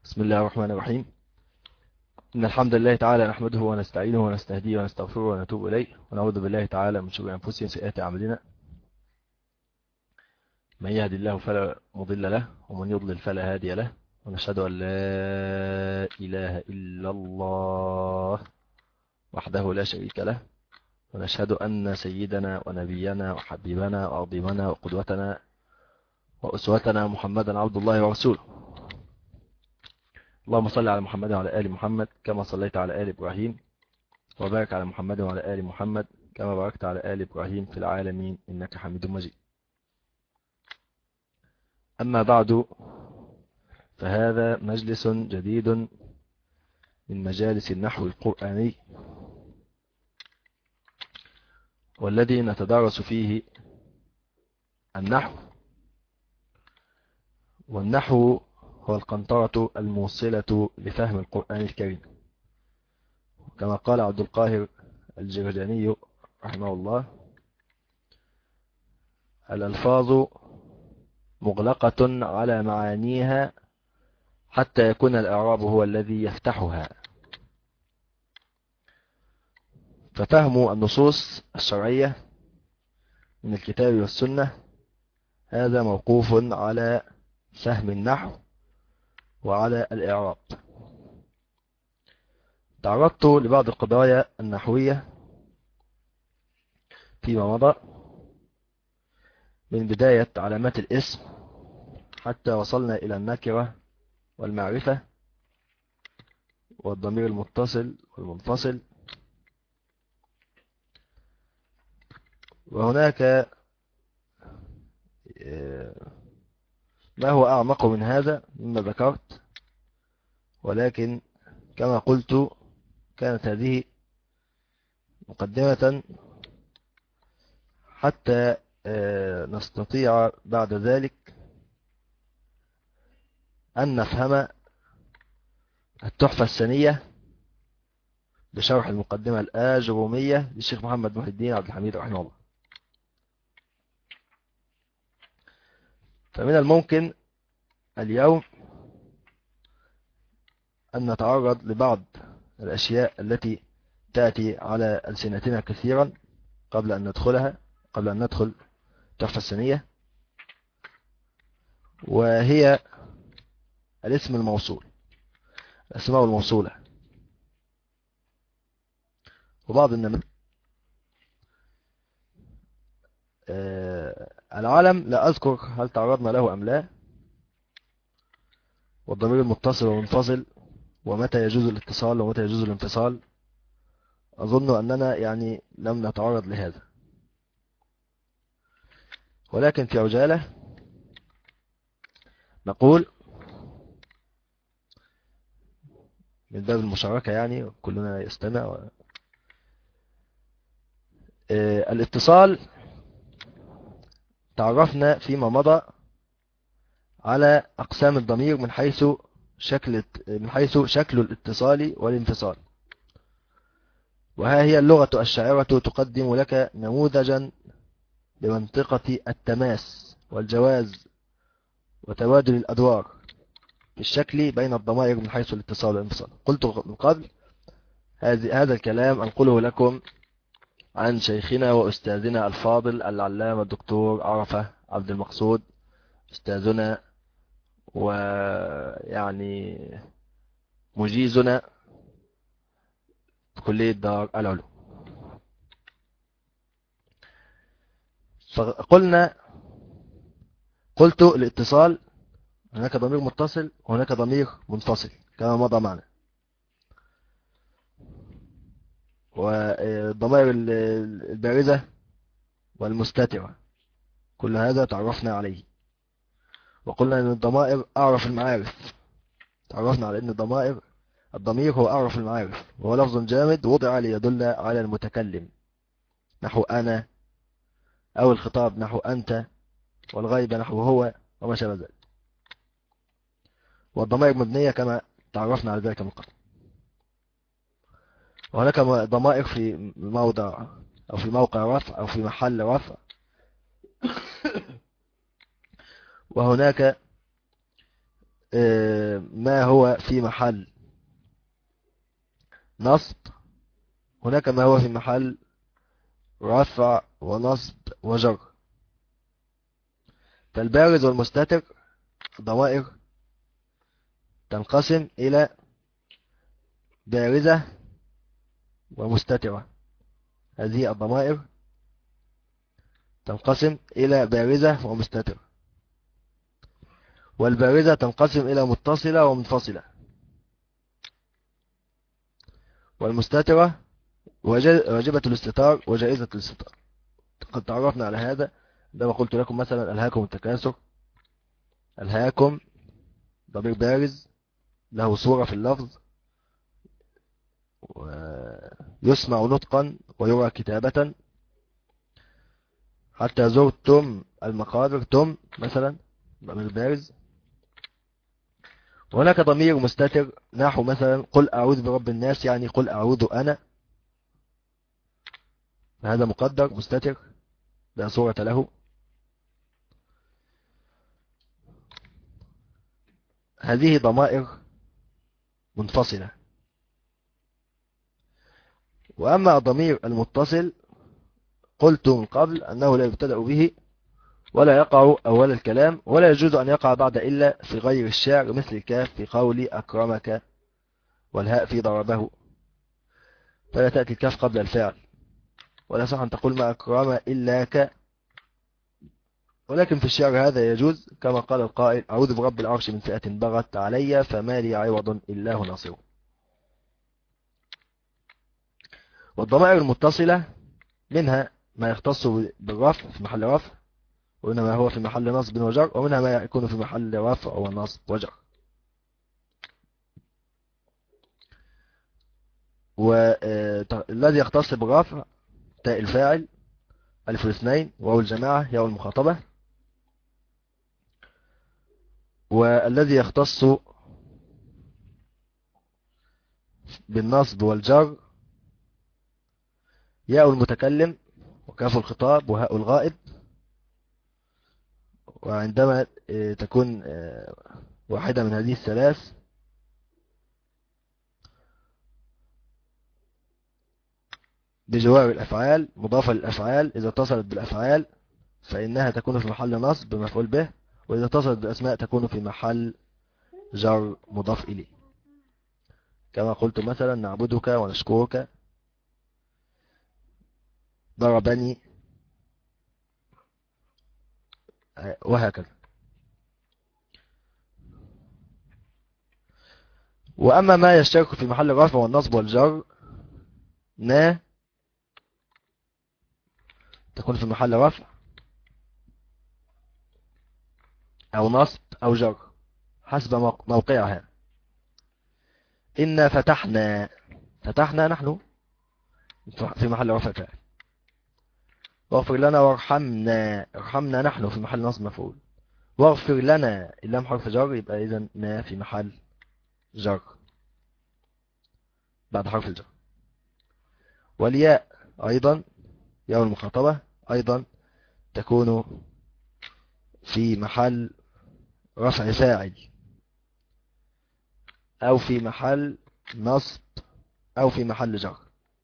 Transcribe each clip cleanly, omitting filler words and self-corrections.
بسم الله الرحمن الرحيم. إن الحمد لله تعالى نحمده ونستعينه ونستهديه ونستغفره ونتوب إليه ونعوذ بالله تعالى من شرور أنفسنا وسيئات أعمالنا. من يهد الله فلا مضل له ومن يضلل فلا هادي له، ونشهد أن لا إله إلا الله وحده لا شريك له، ونشهد أن سيدنا ونبينا وحبيبنا وعظيمنا وقدوتنا وأسوتنا محمدا عبد الله ورسوله. اللهم صل على محمد وعلى آل محمد كما صليت على آل إبراهيم، وبارك على محمد وعلى آل محمد كما باركت على آل إبراهيم في العالمين إنك حميد مجيد. أما بعد، فهذا مجلس جديد من مجالس النحو القرآني، والذي نتدارس فيه النحو. والنحو هو القنطرة الموصلة لفهم القرآن الكريم، كما قال عبد القاهر الجرجاني رحمه الله: الألفاظ مغلقة على معانيها حتى يكون الإعراب هو الذي يفتحها. ففهم النصوص الشرعية من الكتاب والسنة هذا موقوف على فهم النحو وعلى الإعراب. تعرضت لبعض القضايا النحوية فيما مضى، من بداية علامات الاسم حتى وصلنا إلى النكرة والمعرفة والضمير المتصل والمنفصل. وهناك ما هو أعمق من هذا مما ذكرت، ولكن كما قلت كانت هذه مقدمة حتى نستطيع بعد ذلك أن نفهم التحفة الثانية بشرح المقدمة الآجرومية للشيخ محمد محي الدين عبد الحميد رحمه الله. فمن الممكن اليوم أن نتعرض لبعض الأشياء التي تأتي على ألسنتنا كثيرا قبل أن ندخل التحفة الثانية، وهي الاسم الموصول، الأسماء الموصولة. وبعض النماذج العلم لا أذكر هل تعرضنا له أم لا، والضمير المتصل والمنفصل، ومتى يجوز الاتصال ومتى يجوز الانفصال. أظن أننا لم نتعرض لهذا، ولكن في عجالة نقول من باب المشاركة، كلنا يستمع. الاتصال تعرفنا فيما مضى على أقسام الضمير من حيث شكل الاتصال والانفصال. وها هي اللغة الشاعرة تقدم لك نموذجا بمنطقة التماس والجواز وتبادل الأدوار في الشكل بين الضمائر من حيث الاتصال والانفصال. قلت من قبل هذا الكلام أنقله لكم عن شيخنا وأستاذنا الفاضل العلامة الدكتور عرفة عبد المقصود، أستاذنا مجيزنا في كلية دار العلوم. قلت الاتصال هناك ضمير متصل وهناك ضمير منفصل كما مضى معنا، والضمائر البارزة والمستترة كل هذا تعرفنا عليه. وقلنا أن الضمائر أعرف المعارف، تعرفنا على أن الضمير هو أعرف المعارف، وهو لفظ جامد وضع ليدل على المتكلم، نحو أنا، أو الخطاب نحو أنت، والغيبة نحو هو، وما شابه ذلك. والضمائر مبنية كما تعرفنا على ذلك من قبل. وهناك ضمائر في موضع أو في موقع رفع أو في محل رفع، وهناك ما هو في محل نصب، هناك ما هو في محل رفع ونصب وجر. فالبارز والمستتر ضمائر تنقسم إلى بارزة ومستترة. هذه الضمائر تنقسم إلى بارزة ومستترة. والبارزة تنقسم إلى متصلة ومنفصلة. والمستترة واجبة الاستتار وجائزة الاستتار. قد تعرفنا على هذا عندما قلت لكم مثلا ألهاكم التكاثر. ألهاكم ضمير بارز له صورة في اللفظ، ويسمع نطقا ويرى كتابة. حتى زرتم المقابر، تم مثلا ضمير بارز. وهناك ضمير مستتر نحو مثلا قل أعوذ برب الناس، يعني قل أعوذ أنا. هذا مقدر مستتر لا صورة له. هذه ضمائر منفصلة. وأما الضمير المتصل قلت من قبل أنه لا يبتدأ به ولا يقع أول الكلام، ولا يجوز أن يقع بعد إلا في غير الشعر، مثل الكاف في قول أكرمك والهاء في ضربه، فلا تأتي الكاف قبل الفعل. ولا صح أن تقول ما أكرم إلا ك. ولكن في الشعر هذا يجوز، كما قال القائل أعوذ برب العرش من فئة بغت علي فما لي عوض إلا هو ناصره. والضمائر المتصلة منها ما يختص بالرفع في محل رفع، ومنها ما هو في محل نصب وجر، ومنها ما يكون في محل رفع ونصب وجر. والذي يختص بالرفع تاء الفاعل، ألف الاثنين، واو الجماعة، ياء المخاطبة. والذي يختص بالنصب والجر ياء المتكلم وكاف الخطاب وهاء الغائب. وعندما تكون واحدة من هذه الثلاث بجوار الأفعال مضافة للأفعال، إذا اتصلت بالأفعال فإنها تكون في محل نصب مفعول به، وإذا اتصلت بالأسماء تكون في محل جر مضاف إليه. كما قلت مثلا نعبدك ونشكرك، ضربني، وهكذا. وأما ما يشترك في محل الرفع والنصب والجر، نا تكون في محل رفع أو نصب أو جر حسب موقعها. إنا فتحنا، فتحنا نحن في محل رفع فاعل. واغفر لنا وارحمنا، ارحمنا نحن في محل نصب مفعول. واغفر لنا اللام حرف جر، يبقى إذن ما في محل جر بعد حرف الجر. والياء أيضا ياء المخاطبة أيضا تكون في محل رفع فاعل، أو في محل نصب، أو في محل جر.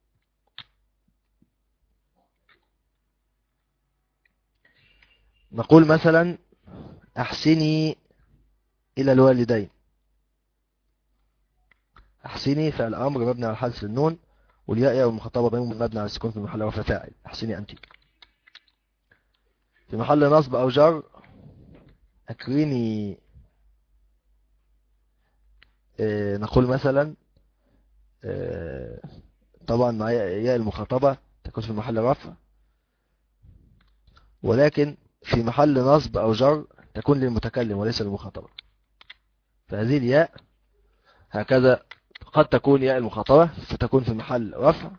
نقول مثلا أحسني إلى الوالدين. أحسني فعل أمر مبني على حذف النون، والياء ياء المخاطبة ضمير مبني على السكون في محل رفع فاعل. أحسني أنت. في محل نصب أو جر أكرمي. نقول مثلا طبعا مع ياء المخاطبة تكون في محل رفع، ولكن في محل نصب أو جر تكون للمتكلم وليس للمخاطبة. فهذه الياء هكذا قد تكون ياء المخاطبة فتكون في محل رفع،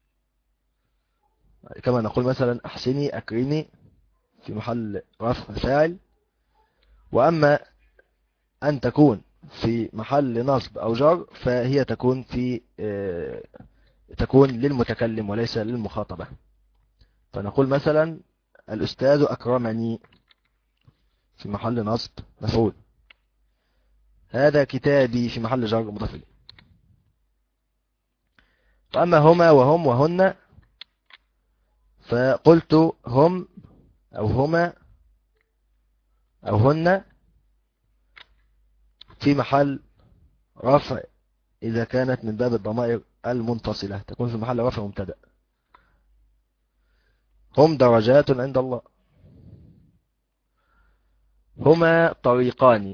كما نقول مثلا أحسني أكرمي في محل رفع فاعل. وأما أن تكون في محل نصب أو جر فهي تكون في تكون للمتكلم وليس للمخاطبة. فنقول مثلا الأستاذ أكرمني في محل نصب مفعول. هذا كتابي في محل جر مضاف إليه. وأما هما وهم وهن فقلت هم أو هما أو هن في محل رفع إذا كانت من باب الضمائر المنفصلة، تكون في محل رفع مبتدأ. هم درجات عند الله. هما طريقان.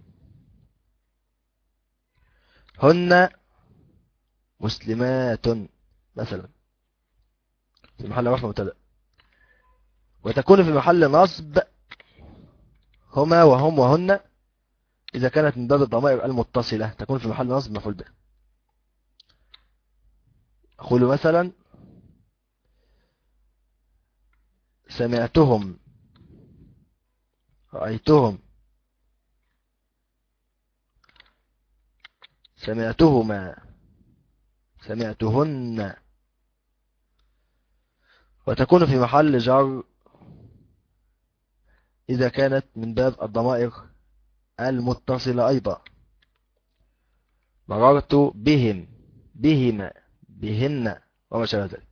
هن مسلمات مثلا، في محل رفع مبتدأ. وتكون في محل نصب هما وهم وهن إذا كانت من باب الضمائر المتصلة، تكون في محل نصب مفعول به. أقول مثلا سمعتهم، رأيتهم، سمعتهما، سمعتهن. وتكون في محل جر إذا كانت من باب الضمائر المتصلة أيضا. مررت بهم، بهما، بهن وما شابه ذلك.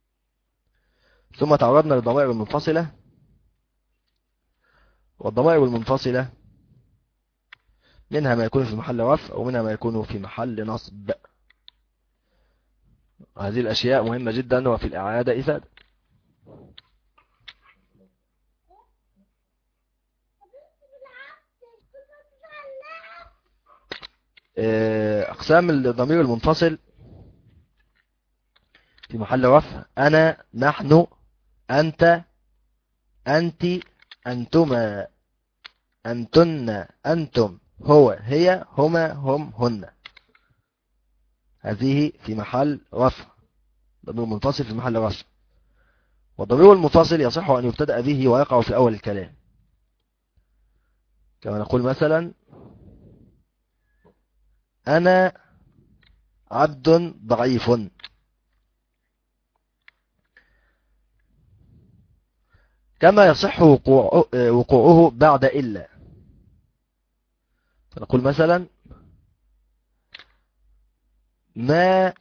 ثم تعرضنا للضمائر المنفصلة. والضمائر المنفصلة منها ما يكون في محل رفع ومنها ما يكون في محل نصب. هذه الأشياء مهمة جدا وفي الإعادة إفادة. أقسام الضمير المنفصل في محل رفع: أنا، نحن، أنت، أنت، أنتما، أنتن، أنتم، هو، هي، هما، هم، هن. هذه في محل رفع، ضمير منفصل في محل رفع. والضمير المنفصل يصح أن يبتدأ به ويقع في أول الكلام، كما نقول مثلا أنا عبد ضعيف. كما يصح وقوعه بعد إلا، فنقول مثلا ما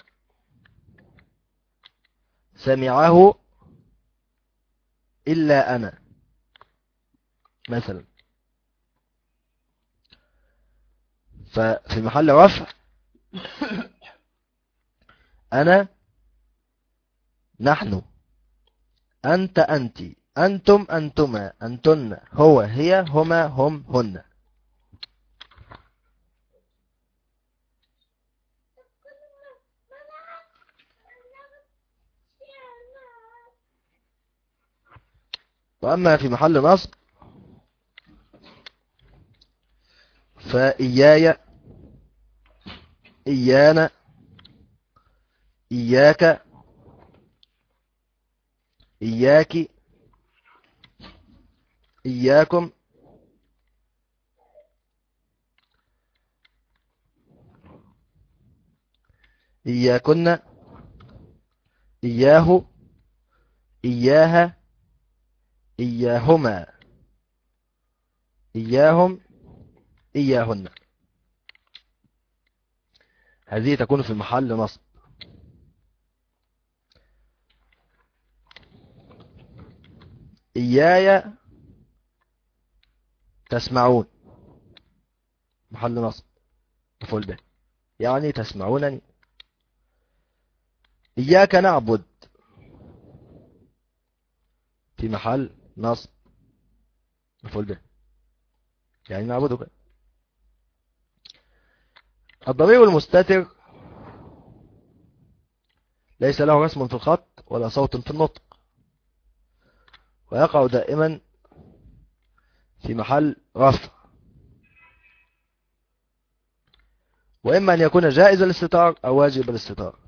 سمعه إلا أنا مثلا. ففي محل رفع أنا، نحن، أنت، أنت، أنتم، أنتما، أنتن، هو، هي، هما، هم، هن. وأما في محل نصب فإياي، إيانا، إياك، إياك، إياكم، إياكن، إياه، إياها، إياهما، إياهم، إياهن. هذه تكون في محل نصب. إياي تسمعون، محل نصب مفعول به، يعني تسمعونني. إياك نعبد في محل نصب مفعول به، يعني نعبدك. الضمير المستتر ليس له رسم في الخط ولا صوت في النطق، ويقع دائما في محل رفع، وإما أن يكون جائز الاستتار أو واجب الاستتار.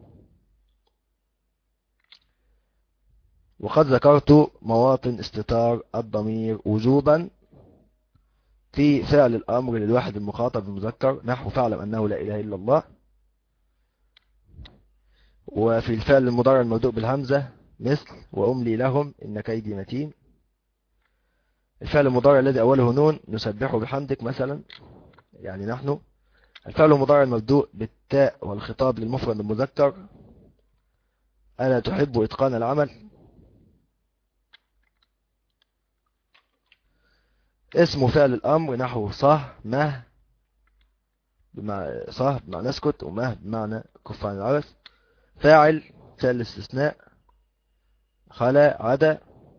وقد ذكرت مواطن استتار الضمير وجوبا في فعل الأمر للواحد المخاطب المذكر، نحو فاعلم أنه لا إله إلا الله. وفي الفعل المضارع المبدوء بالهمزة مثل وأملي لهم إن كيدي متين. الفعل المضارع الذي أوله نون نسبحه بحمدك مثلا، يعني نحن. الفعل المضارع المبدوء بالتاء والخطاب للمفرد المذكر. ألا تحب إتقان العمل. اسم فعل الأمر نحو صح مه، صح بمعنى اسكت، ومه بمعنى كف عن العبث. فاعل فعل الاستثناء خلا عدا.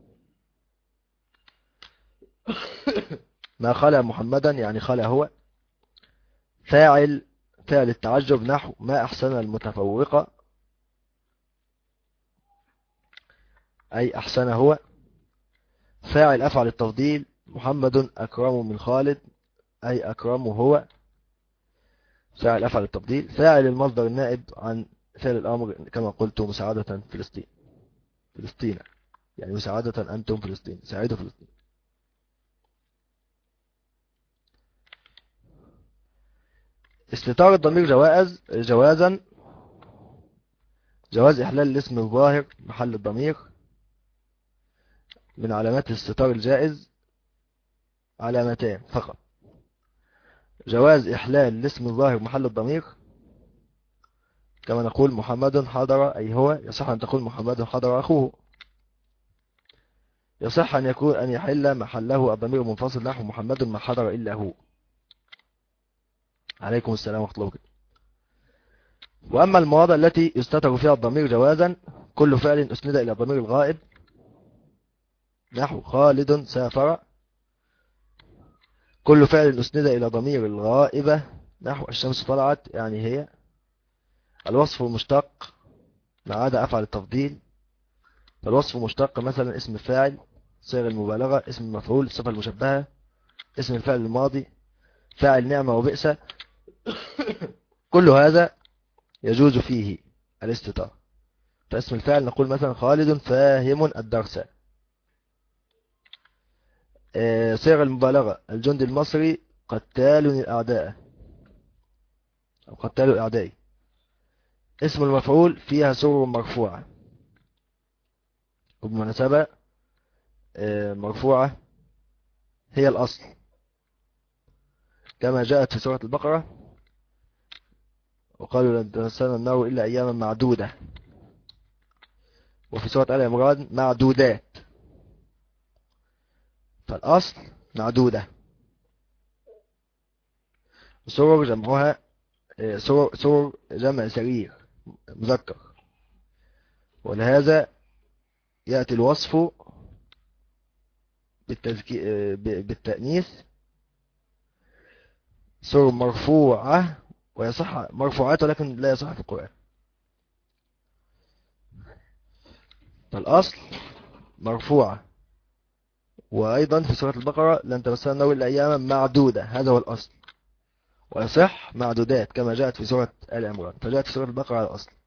ما خلا محمدا يعني خلا هو. فاعل فعل التعجب نحو ما أحسن المتفوقة أي أحسن هو. فاعل أفعل التفضيل محمد أكرم من خالد أي أكرم هو. فاعل أفعل التفضيل. فاعل المصدر النائب عن فعل الأمر كما قلت مساعدة فلسطين يعني مساعدة أنتم فلسطين، ساعدوا فلسطين. استتار الضمير جوازا. جواز إحلال الاسم الظاهر محل الضمير. من علامات الاستتار الجائز علامتان فقط. جواز إحلال الاسم الظاهر محل الضمير كما نقول محمد حضر أي هو. يصح أن تقول محمد حضر أخوه. يصح أن يحل محله الضمير المنفصل نحو محمد ما حضر إلا هو. عليكم السلام ورحمة الله وبركاته. وأما المواضع التي يستتر فيها الضمير جوازا كل فعل أسند إلى الضمير الغائب نحو خالد سافر. كل فعل أسند إلى ضمير الغائبة نحو الشمس طلعت يعني هي. الوصف المشتق ما عدا أفعل التفضيل. فالوصف مشتق مثلا اسم الفاعل، صيغة المبالغة، اسم المفعول، الصفة المشبهة، اسم الفعل الماضي، فاعل نعمة وبئس. كل هذا يجوز فيه الاستتار. فاسم الفاعل نقول مثلا خالد فاهم الدرس. صيغة المبالغة الجندي المصري قتال الأعداء أو قتال أعدائي. اسم المفعول فيها سرر مرفوعة وبمناسبة مرفوعة هي الأصل كما جاءت في سورة البقرة وقالوا لن تمسنا النار إلا أياما معدودة. وفي سورة آل عمران معدودات. فالأصل معدودة. سرر جمعها سرر جمع سرير مذكر. ولهذا يأتي الوصف بالتأنيث سرر مرفوعة ويصح مرفوعات ولكن لا يصح في القرآن. فالأصل مرفوعة. وأيضا في سورة البقرة لن تمسنا النار إلا أياما معدودة هذا هو الأصل. ويصح معدودات كما جاءت في سورة آل عمران. فجاءت في سورة البقرة على الأصل.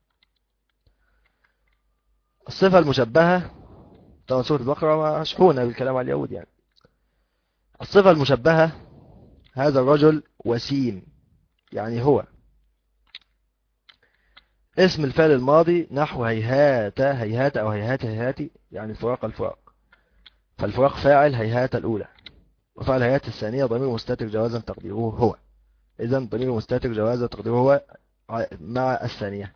الصفة المشبهة طبعا سورة البقرة مشحونة بالكلام على اليهود يعني. الصفة المشبهة هذا الرجل وسيم يعني هو. اسم الفعل الماضي نحو هيهات هيهات أو هيهات هيهاتي يعني الفراق. فالفراق فاعل هيهات الأولى وفعل هيهات الثانية ضمير مستتر جوازا تقديره هو. إذن ضمير مستتر جوازا تقديره هو مع الثانية.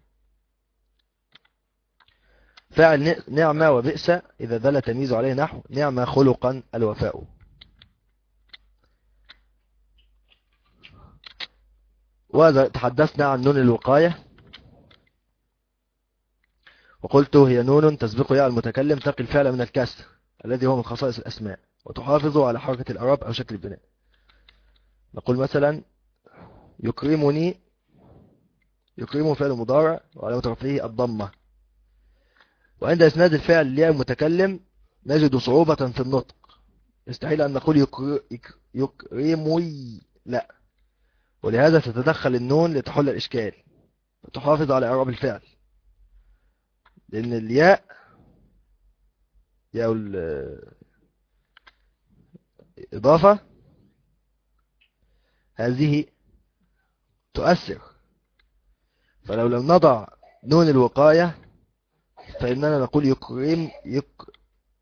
فاعل نعمة وبئس إذا دل تمييز عليه نحو نعمة خلقا الوفاء. وإذا تحدثنا عن نون الوقاية وقلت هي نون تسبق ياء المتكلم تقي الفعل من الكسر الذي هو من خصائص الأسماء وتحافظ على حركة الأعراب أو شكل البناء. نقول مثلا يكرمني. يكرم فعل مضارع وعلامة رفعه الضمة. وعند إسناد الفعل لياء المتكلم نجد صعوبة في النطق. يستحيل أن نقول يكرمي لا. ولهذا تتدخل النون لتحل الإشكال وتحافظ على إعراب الفعل لأن الياء ياء الإضافة هذه تؤثر. فلو لم نضع نون الوقاية فإننا نقول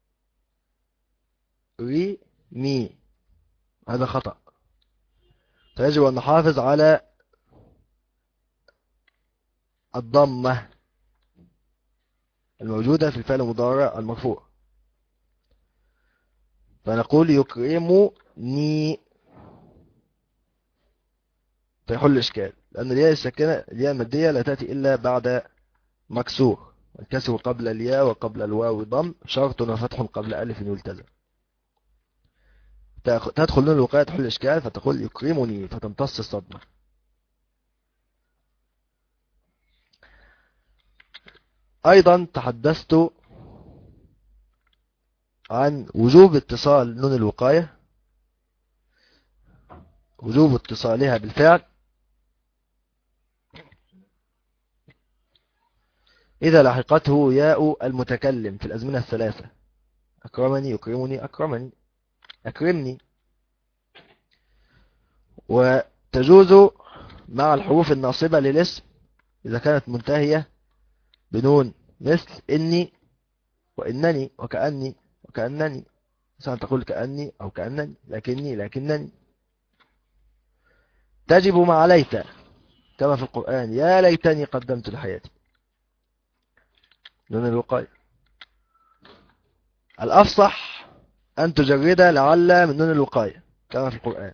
يكرمي هذا خطأ. فيجب أن نحافظ على الضمة الموجودة في الفعل المضارع المرفوع. فنقول يكرمني، فيحل الإشكال، لأن الياء الساكنة الياء المادية لا تأتي إلا بعد مكسور، الكسر قبل الياء وقبل الواو ضم شرط وفتح قبل ألف يلتزم. تدخل نون الوقاية تحل الإشكال، فتقول يكرمني فتمتص الصدمة. أيضا تحدثت عن وجوب اتصال نون الوقاية، وجوب اتصالها بالفعل إذا لحقته ياء المتكلم في الأزمنة الثلاثة: أكرمني، يكرمني، أكرمني، أكرمني. وتجوز مع الحروف الناصبة للاسم إذا كانت منتهية بنون، مثل إني وإنني وكأني وكأنني. مثلا تقول كأني أو كأنني، لكني لكنني. تجب مع ليت كما في القرآن: يا ليتني قدمت لحياتي، نون الوقاية. الأفصح أن تجرد لعل من نون الوقاية كما في القرآن،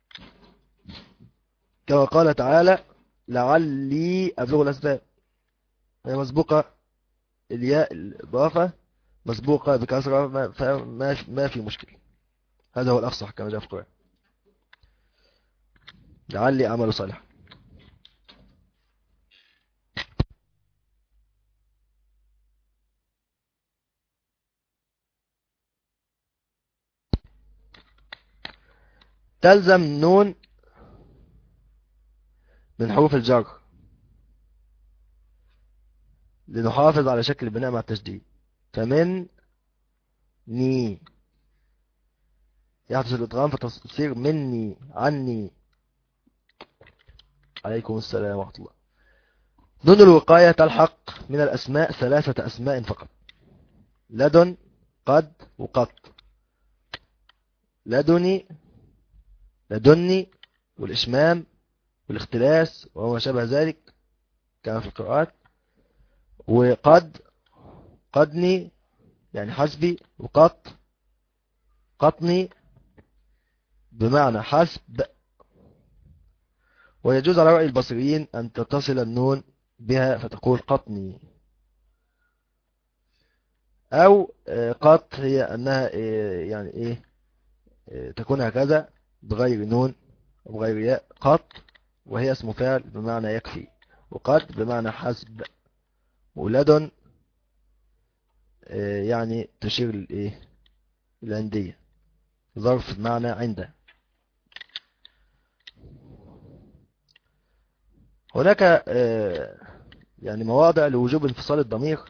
كما قال تعالى: لعلي أبلغ الأسباب. هي مسبوقة، الياء الإضافة مسبوقة بكسرة، ما في مشكلة. هذا هو الأفصح كما جاء في القرآن: لعلي أعمل صالحا. تلزم نون من حروف الجر لنحافظ على شكل البناء مع التشديد. فمن ني يحدث الإدغام فتصير مني، عني. عليكم السلام ورحمة الله. نون الوقاية تلحق من الأسماء 3 أسماء فقط: لدن، قد، وقط. لدني، لدني، والإشمام والاختلاس وما شابه ذلك كما في القراءات. وقد، قدني يعني حسبي. وقط، قطني بمعنى حسب. ويجوز على رأي البصريين أن تتصل النون بها فتقول قطني، أو قط هي أنها يعني إيه تكون هكذا بغير نون وبغير ياء. قط وهي اسم فعل بمعنى يكفي، وقد بمعنى حسب، ولدن يعني تشير للإيه الأندية، ظرف بمعنى عند. هناك يعني مواضع لوجوب انفصال الضمير.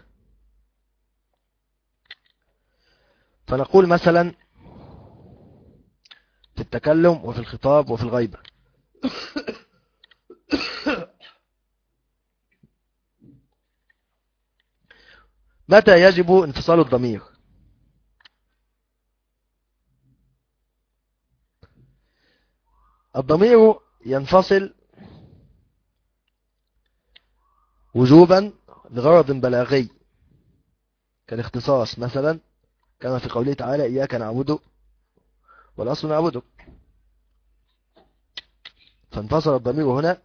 فنقول مثلا في التكلم وفي الخطاب وفي الغيبة. متى يجب انفصال الضمير؟ الضمير ينفصل وجوبا لغرض بلاغي كالاختصاص مثلا، كما في قوله تعالى: إياك نعبد والأصل نعبدك. فانفصل الضمير هنا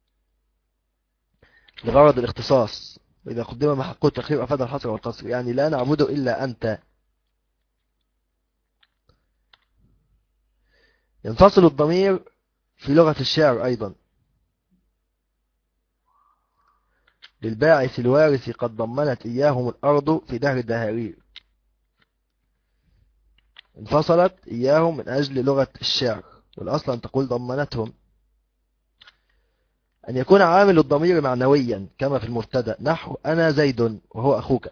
لغرض الاختصاص، وإذا قدم ما حقه التأخير أفاد الحصر والقصر، يعني لا نعبد إلا أنت. ينفصل الضمير في لغة الشعر أيضا: للباعث الوارث قد ضمنت إياهم الأرض في دهر الدهارير. انفصلت إياهم من أجل لغة الشعر، والأصل أن تقول ضمنتهم. أن يكون عامل الضمير معنويا كما في المبتدأ، نحو أنا زيد وهو أخوك.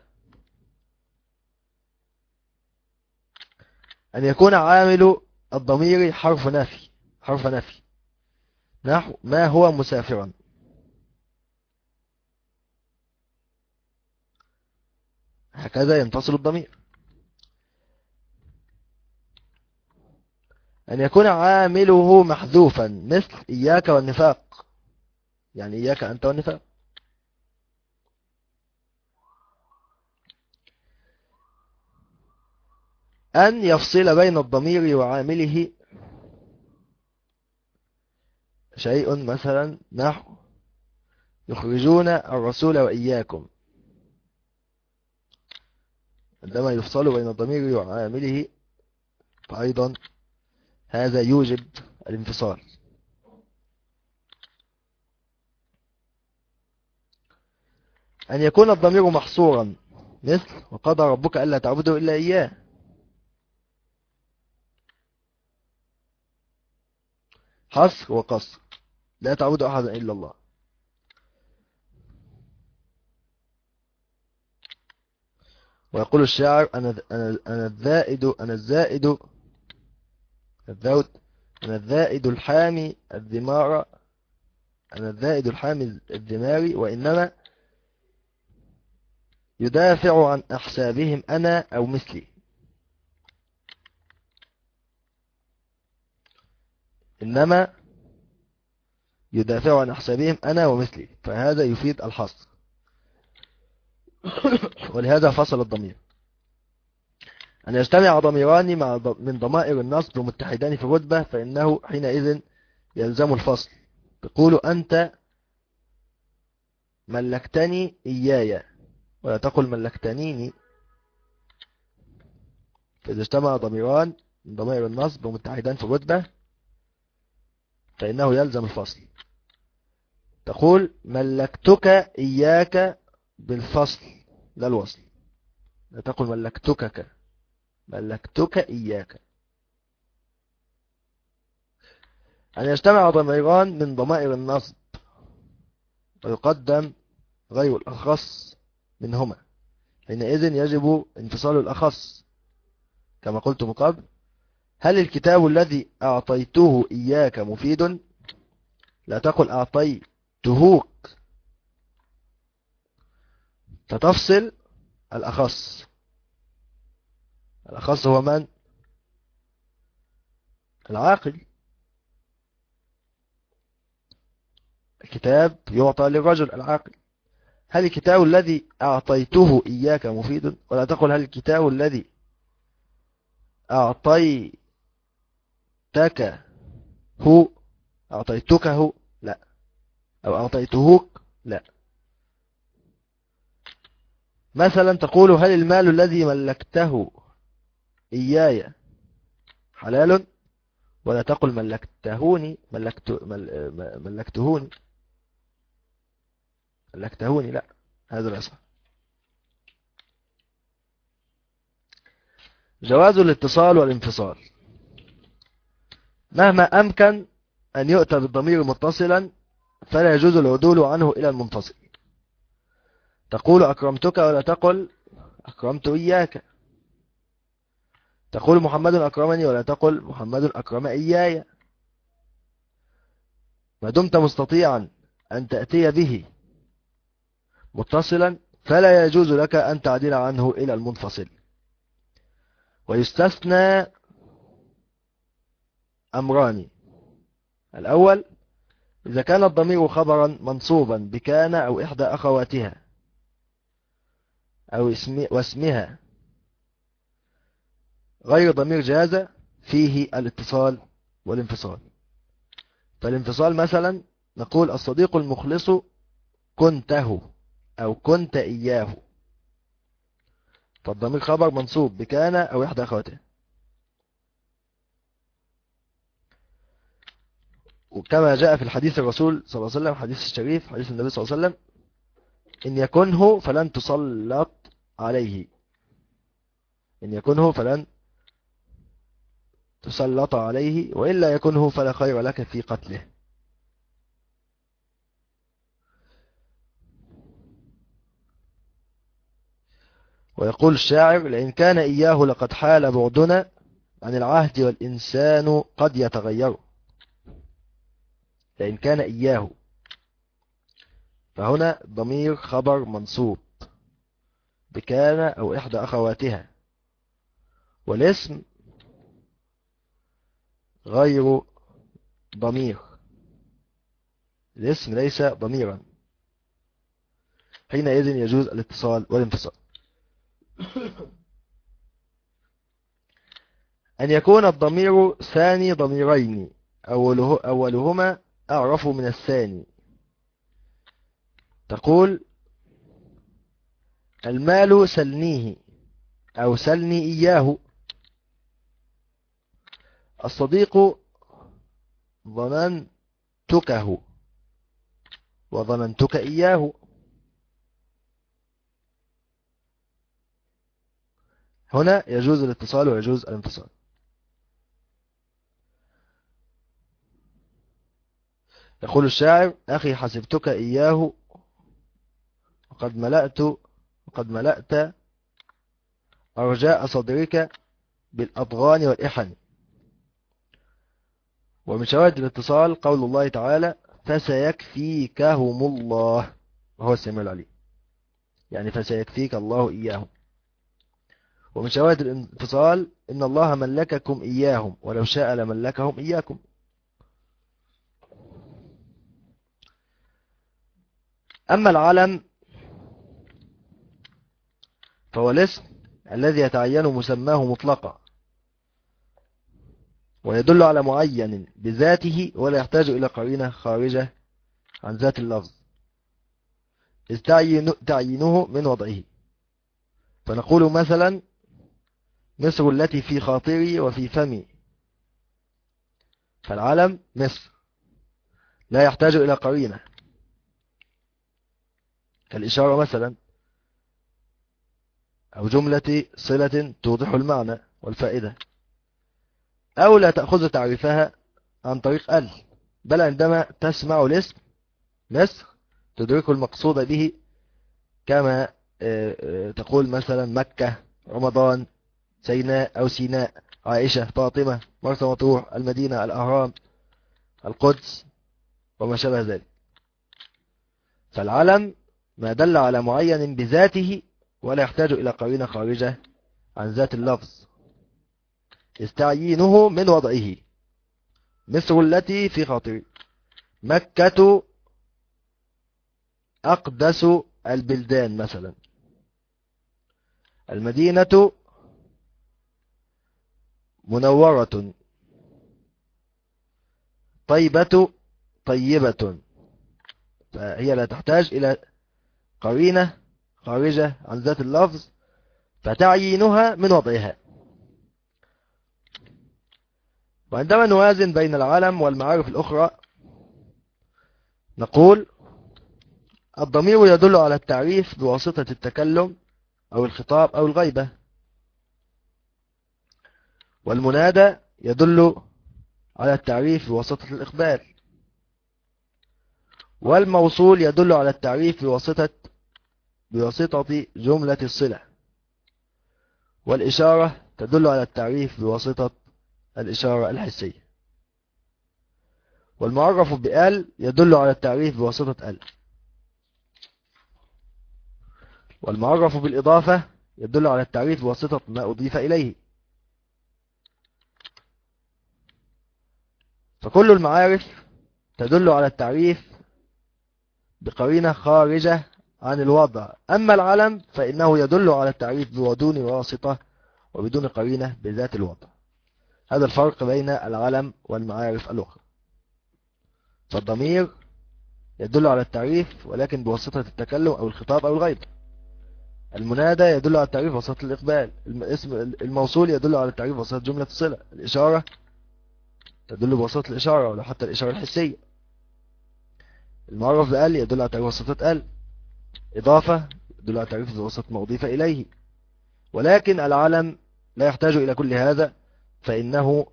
أن يكون عامل الضمير حرف نفي، حرف نفي، نحو ما هو مسافرا. هكذا ينفصل الضمير. أن يكون عامله محذوفا مثل إياك والنفاق، يعني إياك أنت والنفاق. أن يفصل بين الضمير وعامله شيء، مثلا نحو يخرجون الرسول وإياكم، عندما يفصل بين الضمير وعامله فأيضا هذا يوجب الانفصال. أن يكون الضمير محصورا مثل وقضى ربك ألا تعبدوا إلا إياه، حصر وقصر، لا تعبد أحدا إلا الله. ويقول الشاعر أنا الزائد الحامي الذمار، أنا الزائد الحامي الذمار، وإنما يدافع عن أحسابهم أنا أو مثلي. إنما يدافع عن أحسابهم أنا ومثلي، فهذا يفيد الحصر. ولهذا فصل الضمير. أن يجتمع ضميران من ضمائر النصب متحدان في الرتبة، فإنه حينئذ يلزم الفصل. تقول أنت ملكتني إياي، ولا تقل ملكتنيني. فإذا اجتمع ضميران من ضمائر النصب متحدان في الرتبة فإنه يلزم الفصل. تقول ملكتك إياك بالفصل لا الوصل، لا تقل ملكتك إياك. أن يجتمع ضميران من ضمائر النصب ويقدم غير الأخص منهما، حينئذ يجب انفصال الأخص، كما قلت من قبل. هل الكتاب الذي أعطيته إياك مفيد؟ لا تقل أعطيتهوك، فتفصل الأخص. الأخص هو من؟ العاقل. الكتاب يعطى للرجل العاقل. هل الكتاب الذي أعطيته إياك مفيد؟ ولا تقل هل الكتاب الذي أعطيتك هو لا، أو أعطيتهوك لا. مثلا تقول هل المال الذي ملكته إياي حلال؟ ولا تقل ملكتهوني لا، هذا لا يصح. جواز الاتصال والانفصال. مهما أمكن أن يؤتى بالضمير متصلا فلا يجوز العدول عنه إلى المنفصل. تقول أكرمتك ولا تقل أكرمت إياك. تقول محمد أكرمني ولا تقل محمد أكرم إياي. ما دمت مستطيعا أن تأتي به متصلا فلا يجوز لك أن تعدل عنه إلى المنفصل. ويستثنى أمران. الأول إذا كان الضمير خبرا منصوبا بكان أو إحدى أخواتها أو واسمها غير ضمير جاز فيه الاتصال والانفصال. فالانفصال مثلا نقول الصديق المخلص كنته أو كنت إياه، فالضمير خبر منصوب بكان أو إحدى أخواتها. وكما جاء في الحديث الرسول صلى الله عليه وسلم، حديث الشريف، حديث النبي صلى الله عليه وسلم: إن يكنه فلن تسلط عليه، إن يكنه فلن تسلط عليه، وإلا يكنه فلا خير لك في قتله. ويقول الشاعر: لئن كان إياه لقد حال بعدنا عن العهد والإنسان قد يتغير. لئن كان إياه، فهنا ضمير خبر منصوب بكان أو إحدى أخواتها، والاسم غير ضمير، الاسم ليس ضميرا، حينئذ يجوز الاتصال والانفصال. أن يكون الضمير ثاني ضميرين أولهما أعرف من الثاني. تقول المال سلنيه أو سلني إياه. الصديق ظننتكه وظننتك إياه. هنا يجوز الاتصال ويجوز الانفصال. يقول الشاعر أخي حسبتك إياه وقد ملأت أرجاء صدرك بالأضغان والإحن. ومن شواهد الاتصال قول الله تعالى فسيكفيكهم الله وهو السميع العليم، يعني فسيكفيك الله إياهم. ومن شواهد الانفصال إن الله ملككم إياهم ولو شاء لملكهم إياكم. أما العلم فهو الاسم الذي يتعين مسماه مطلقا ويدل على معين بذاته ولا يحتاج إلى قرينة خارجة عن ذات اللفظ إذ تعيينه من وضعه. فنقول مثلا مصر التي في خاطري وفي فمي، فالعلم مصر لا يحتاج إلى قرينة كالإشارة مثلا أو جملة صلة توضح المعنى والفائدة، أو لا تأخذ تعريفها عن طريق بل عندما تسمع الاسم مصر تدرك المقصود به، كما تقول مثلا مكة، رمضان، سيناء أو سيناء، عائشة، فاطمة، مرسى مطروح، المدينة، الأهرام، القدس وما شابه ذلك. فالعلم ما دل على معين بذاته ولا يحتاج إلى قرينة خارجة عن ذات اللفظ يستعينه من وضعه. مصر التي في خاطري، مكة أقدس البلدان مثلا، المدينة منورة، طيبة طيبة. فهي لا تحتاج إلى قرينة خارجة عن ذات اللفظ فتعيينها من وضعها. وعندما نوازن بين العلم والمعارف الأخرى نقول الضمير يدل على التعريف بواسطة التكلم أو الخطاب أو الغيبة، والمنادى يدل على التعريف بواسطة الإخبار، والموصول يدل على التعريف بواسطة جملة الصلة، والإشارة تدل على التعريف بواسطة الإشارة الحسية، والمعرف بآل يدل على التعريف بواسطة آل، والمعرف بالإضافة يدل على التعريف بواسطة ما أضيف إليه. فكل المعارف تدل على التعريف بقرينة خارجة عن الوضع. أما العلم فإنه يدل على التعريف بدون واسطة وبدون قرينة بذات الوضع. هذا الفرق بين العلم والمعارف الأخرى. فالضمير يدل على التعريف ولكن بواسطة التكلم أو الخطاب أو الغيبة. المنادى يدل على التعريف بواسطة الإقبال. الموصول يدل على التعريف بواسطة جملة الصلة. الإشارة تدل بواسطة الإشارة ولا حتى الإشارة الحسية. المعرف بآل يدل على التعريف بواسطة آل. إضافة يدل على التعريف بواسطة ما أضيف إليه. ولكن العلم لا يحتاج إلى كل هذا، فإنه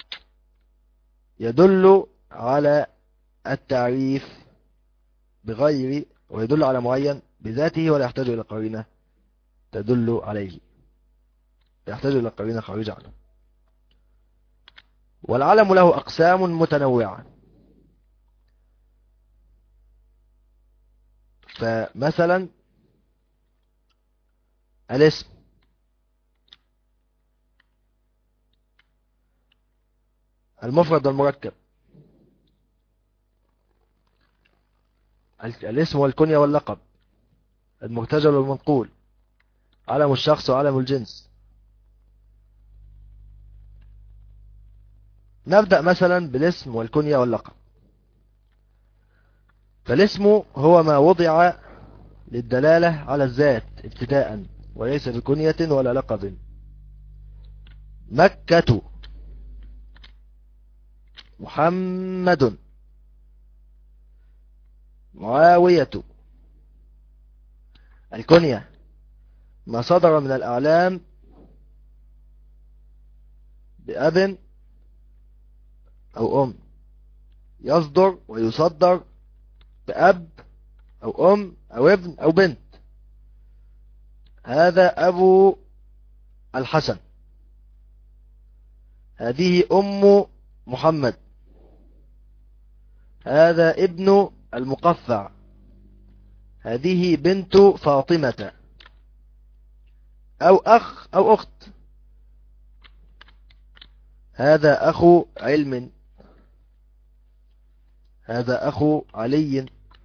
يدل على التعريف بغير ويدل على معين بذاته ولا يحتاج إلى قرينة تدل عليه، يحتاج إلى قرينة خارجة عنه. والعلم له أقسام متنوعة. فمثلا الاسم المفرد والمركب، الاسم والكنية واللقب، المرتجل والمنقول، علم الشخص وعلم الجنس. نبدأ مثلا بالاسم والكنية واللقب. فالاسم هو ما وضع للدلالة على الذات ابتداء وليس بكنية ولا لقب. مكة، محمد، معاوية. الكنية ما صدر من الأعلام بأب أو أم، يصدر ويصدر بأب أو أم أو ابن أو بنت. هذا أبو الحسن، هذه أم محمد، هذا ابن المقفع، هذه بنت فاطمة، أو أخ أو أخت، هذا أخو علم، هذا أخو علي.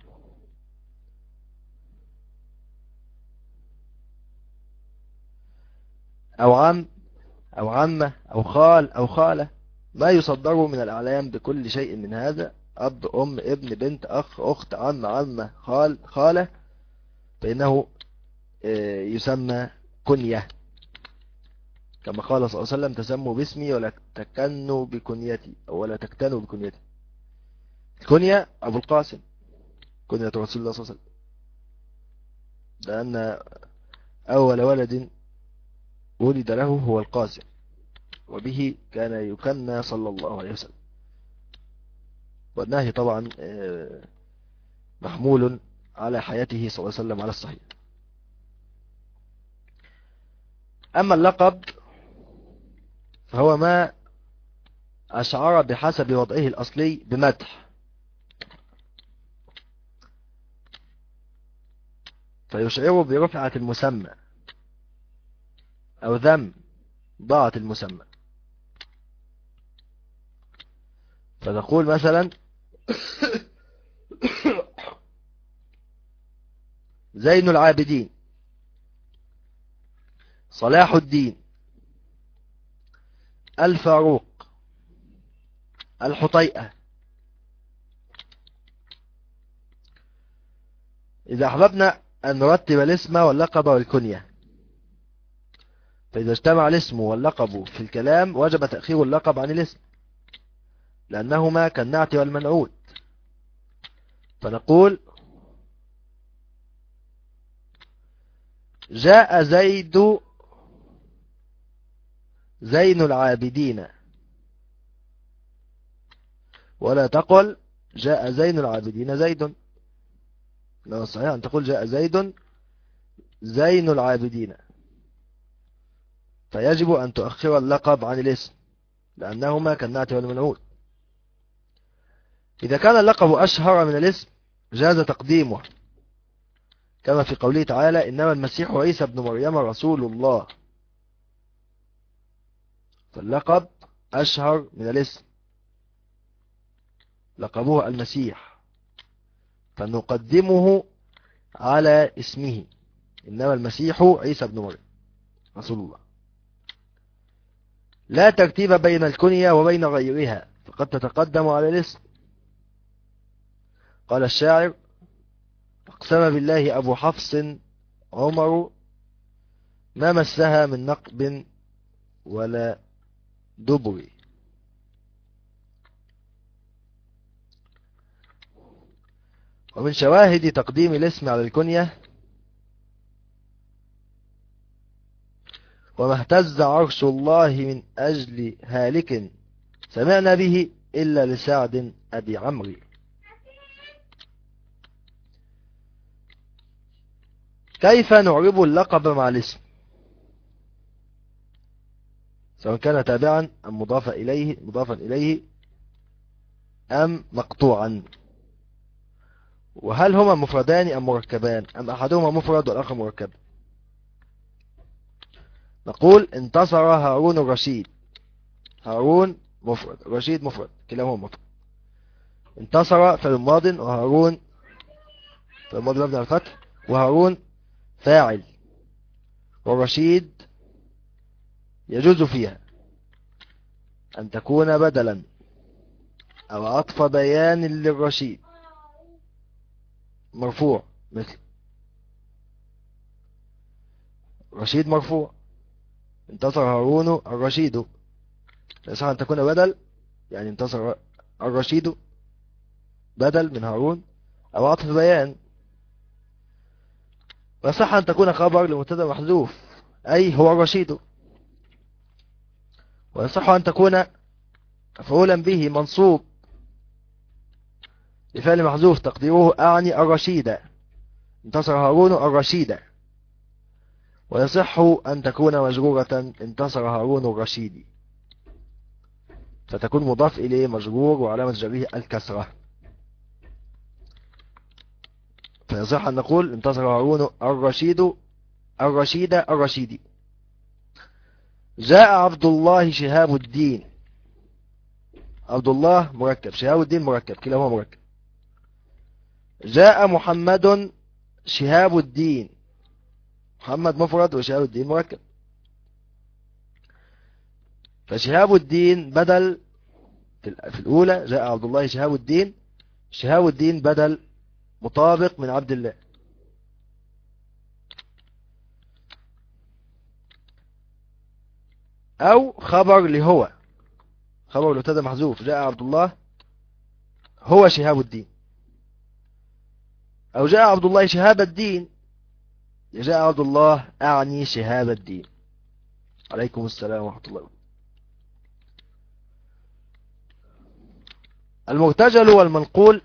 أو عم أو عمة أو خال أو خالة، ما يصدر من الأعلام بكل شيء من هذا، أب أم ابن بنت أخ أخت عم عمة خال خالة، فإنه يسمى كنية، كما قال صلى الله عليه وسلم: تسموا باسمي ولا تكنوا بكنيتي، أو ولا تكتنوا بكنيتي. الكنية أبو القاسم، كنية رسول الله صلى الله عليه وسلم، لأن أول ولد ولد له هو القاسم، وبه كان يكنى صلى الله عليه وسلم. والنهي طبعا محمول على حياته صلى الله عليه وسلم على الصحيح. أما اللقب فهو ما أشعر بحسب وضعه الأصلي بمدح، فيشعر برفعة المسمى أو ذم ضاعة المسمى. فتقول مثلا: زين العابدين، صلاح الدين، الفاروق، الحطيئة. إذا أحببنا أن نرتب الاسم واللقب والكنية، فإذا اجتمع الاسم واللقب في الكلام وجب تأخير اللقب عن الاسم، لأنهما كالنعت والمنعوت. فنقول: جاء زيد زين العابدين، ولا تقل جاء زين العابدين زيد. لا، صحيح أن تقول جاء زيد زين العابدين، فيجب أن تؤخر اللقب عن الاسم، لأنهما كالنعت والمنعوت. إذا كان اللقب أشهر من الاسم جاز تقديمه، كما في قوله تعالى: إنما المسيح عيسى ابن مريم رسول الله. فاللقب أشهر من الاسم، لقبه المسيح، فنقدمه على اسمه: إنما المسيح عيسى ابن مريم رسول الله. لا ترتيب بين الكنية وبين غيرها، فقد تتقدم على الاسم. قال الشاعر: أقسم بالله أبو حفص عمر، ما مسها من نقب ولا دبر. ومن شواهد تقديم الاسم على الكنية: وما اهتز عرش الله من أجل هالك سمعنا به إلا لسعد أبي عمرو. كيف نعرب اللقب مع الاسم، سواء كان تابعا أم مضافا إليه أم مقطوعا؟ وهل هما مفردان أم مركبان، أم أحدهما مفرد والآخر مركب؟ نقول: انتصر هارون الرشيد. هارون مفرد، رشيد مفرد، كلاهما مفرد. انتصر فعل ماض، وهارون فعل ماض مبني على الفتح، وهارون فاعل، والرشيد يجوز فيها أن تكون بدلا أو عطف بيان للرشيد مرفوع، مثل رشيد مرفوع، انتصر هارون الرشيد، يصح أن تكون بدل، يعني انتصر الرشيد بدل من هارون، أو عطف بيان. ويصح أن تكون خبر لمبتدا محذوف، أي هو الرشيد. ويصح أن تكون مفعولا به منصوب لفعل محذوف تقديره أعني الرشيد، انتصر هارون الرشيد. ويصح أن تكون مجرورة انتصر هارون الرشيد، فتكون مضاف إليه مجرور وعلامة جره الكسرة. فيصح أن نقول انتصر هارون الرشيد الرشيدي. جاء عبد الله شهاب الدين، عبد الله مركب، شهاب الدين مركب، كلاهما مركب. جاء محمد شهاب الدين، محمد مفرد وشهاب الدين مركب. فشهاب الدين بدل في الأولى، جاء عبد الله شهاب الدين، شهاب الدين بدل مطابق من عبد الله. أو خبر لهو، خبر مبتدا محذوف، جاء عبد الله هو شهاب الدين. أو جاء عبد الله شهاب الدين، جاء عبد الله أعني شهاب الدين. عليكم السلام ورحمة الله. المرتجل والمنقول،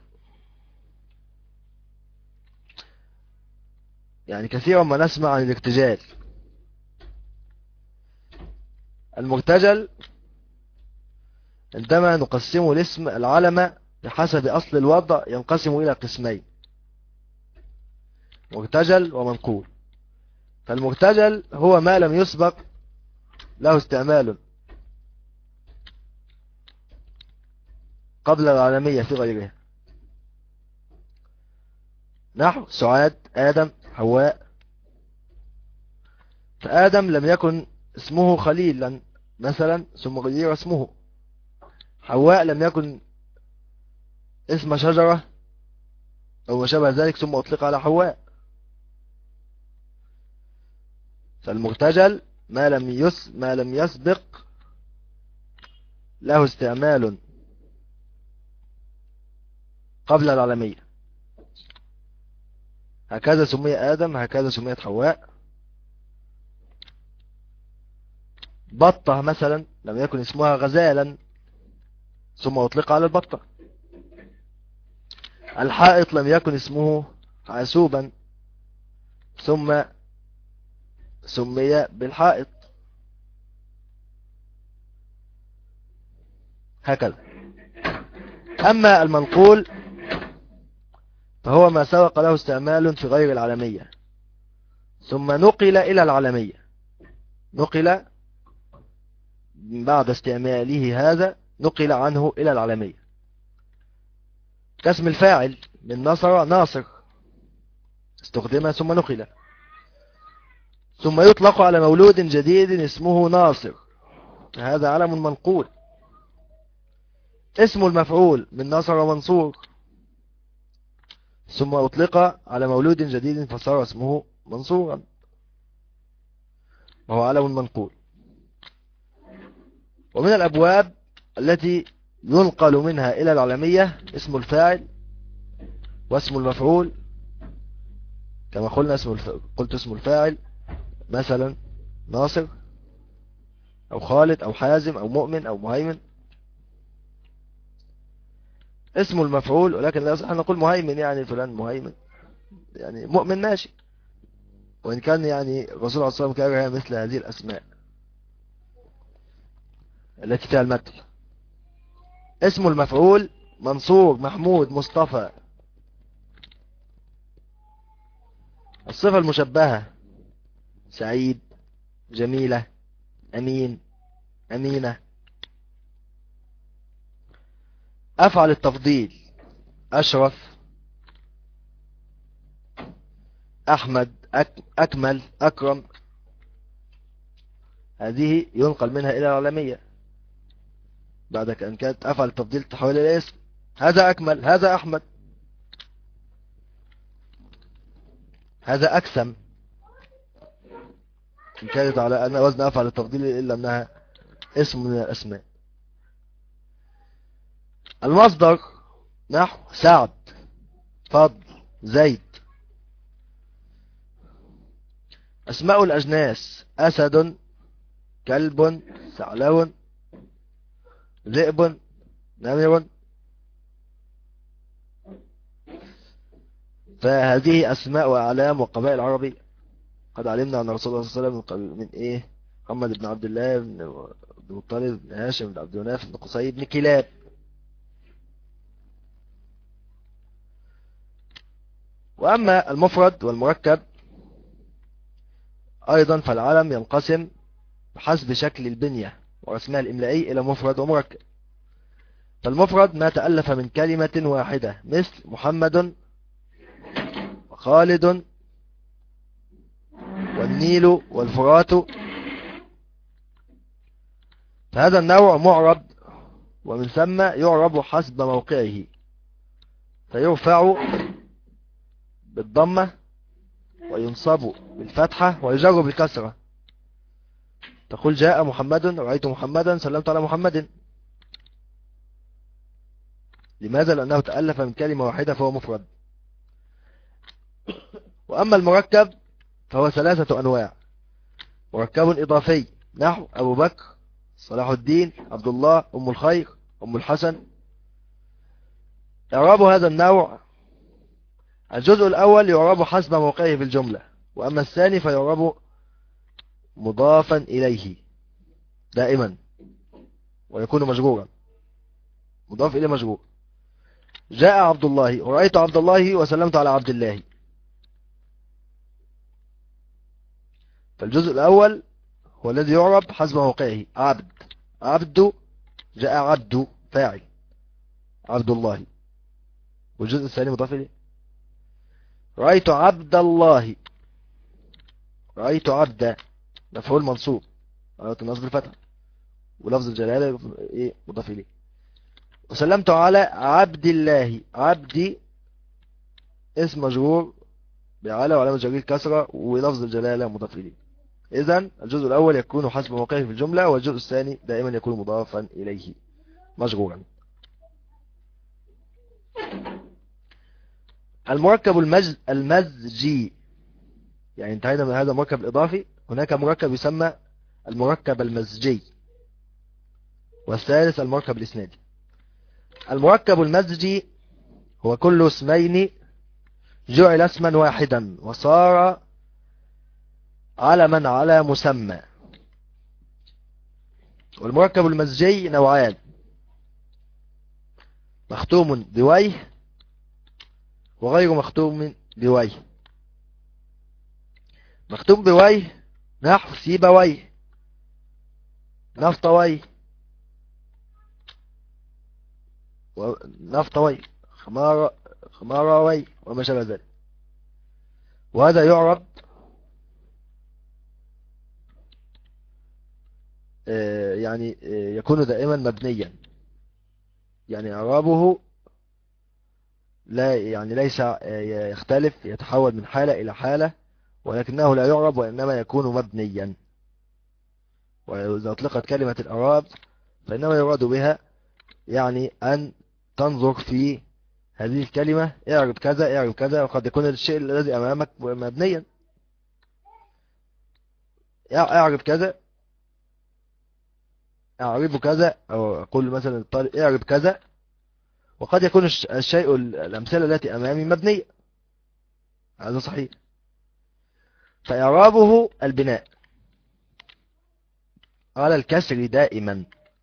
يعني كثيرا ما نسمع عن الارتجال. المرتجل عندما نقسم الاسم العلم بحسب أصل الوضع ينقسم إلى قسمين، مرتجل ومنقول. فالمرتجل هو ما لم يسبق له استعمال قبل العالمية في غيرها، نحو سعاد، آدم، حواء. فآدم لم يكن اسمه خليلا مثلا ثم غير اسمه. حواء لم يكن اسم شجرة أو ما شابه ذلك ثم أطلق على حواء. فالمرتجل ما لم يسبق له استعمال قبل العالمية. هكذا سمي آدم، هكذا سميت حواء. بطة مثلا لم يكن اسمها غزالا ثم أطلق على البطة. الحائط لم يكن اسمه عسوبا ثم سمي بالحائط. هكذا. أما المنقول فهو ما سبق له استعمال في غير العالمية ثم نقل إلى العالمية، نقل بعد استعماله هذا، نقل عنه إلى العالمية، كاسم الفاعل من نصر ناصر، استخدم ثم نقل. ثم يطلق على مولود جديد اسمه ناصر، هذا علم منقول. اسم المفعول من نصر منصور، ثم أطلق على مولود جديد فصار اسمه منصورا، وهو علم منقول. ومن الأبواب التي ينقل منها إلى العالمية اسم الفاعل واسم المفعول، كما قلنا قلت اسم الفاعل مثلا ناصر أو خالد أو حازم أو مؤمن أو مهيمن. اسم المفعول، ولكن لا يصح أن نقول مهيمن يعني فلان مهيمن، يعني مؤمن ماشي، وإن كان يعني الرسول عليه الصلاة والسلام كره مثل هذه الأسماء التي فيها المثل. اسم المفعول منصور، محمود، مصطفى. الصفة المشبهة سعيد، جميلة، أمين، أمينة. أفعل التفضيل: أشرف، أحمد، أكمل، أكرم، هذه ينقل منها إلى العالمية بعد أن كانت أفعل التفضيل تحول إلى اسم. هذا أكمل، هذا أحمد، هذا أكسم، إن كانت على أن وزن أفعل التفضيل إلا أنها اسم من الأسماء. المصدر: نحو سعد، فضل، زيد. أسماء الأجناس: أسد، كلب، ثعلب، ذئب، نمر. فهذه أسماء وأعلام وقبائل عربية. قد علمنا أن رسول الله صلى الله عليه وسلم من إيه؟ محمد بن عبد الله بن مطلب بن هاشم بن عبد مناف بن قصي بن كلاب. وأما المفرد والمركب أيضا فالعلم ينقسم بحسب شكل البنية ورسمها الإملائي إلى مفرد ومركب. فالمفرد ما تألف من كلمة واحدة، مثل محمد وخالد والنيل والفرات. فهذا النوع معرب، ومن ثم يعرب حسب موقعه، فيرفع بالضمة وينصب بالفتحة ويجر بالكسرة. تقول جاء محمد، رأيت محمدا، سلمت على محمد. لماذا؟ لأنه تألف من كلمة واحدة فهو مفرد. وأما المركب فهو ثلاثة أنواع: مركب إضافي نحو أبو بكر، صلاح الدين، عبد الله، أم الخير، أم الحسن. إعراب هذا النوع: الجزء الأول يعرب حسب موقعه في الجملة، وأما الثاني فيعرب مضافا إليه دائما ويكون مجرورا، مضاف إليه مجرور. جاء عبد الله، ورأيت عبد الله، وسلمت على عبد الله. فالجزء الأول هو الذي يعرب حسب موقعه: عبد، عبد، جاء عبد فاعل، عبد الله. والجزء الثاني مضاف إليه: رأيت عبد الله، رأيت عبد مفعول منصوب على النصب بالفتح، ولفظ الجلالة ايه مضاف إليه. وسلمت على عبد الله، عبدي اسم مجرور بعلى وعلامة جره الكسرة، ولفظ الجلالة مضاف إليه. إذن الجزء الأول يكون حسب موقعه في الجملة، والجزء الثاني دائما يكون مضافا إليه مجرورا. المركب المزجي، يعني انتهينا من هذا المركب الإضافي. هناك مركب يسمى المركب المزجي، والثالث المركب الإسنادي. المركب المزجي هو كل اسمين جعل اسما واحدا وصار علما على مسمى. والمركب المزجي نوعان: مختوم بويه وغير مختوم بويه. مختوم بويه نحو سيبويه، نفطويه، ونفطويه، خماراويه، وما شابه ذلك. وهذا يعرب يعني يكون دائما مبنيا، يعني إعرابه لا يعني ليس يختلف، يتحول من حالة إلى حالة، ولكنه لا يعرب وإنما يكون مبنيا. وإذا أطلقت كلمة الإعراب فإنما يراد بها يعني أن تنظر في هذه الكلمة: اعرب كذا، اعرب كذا. وقد يكون الشيء الذي أمامك مبنيا: اعرب كذا، اعرب كذا، أو أقول مثلا الطالب اعرب كذا. وقد يكون الشيء الأمثلة التي أمامي مبنية، هذا صحيح. فإعرابه البناء على الكسر دائما.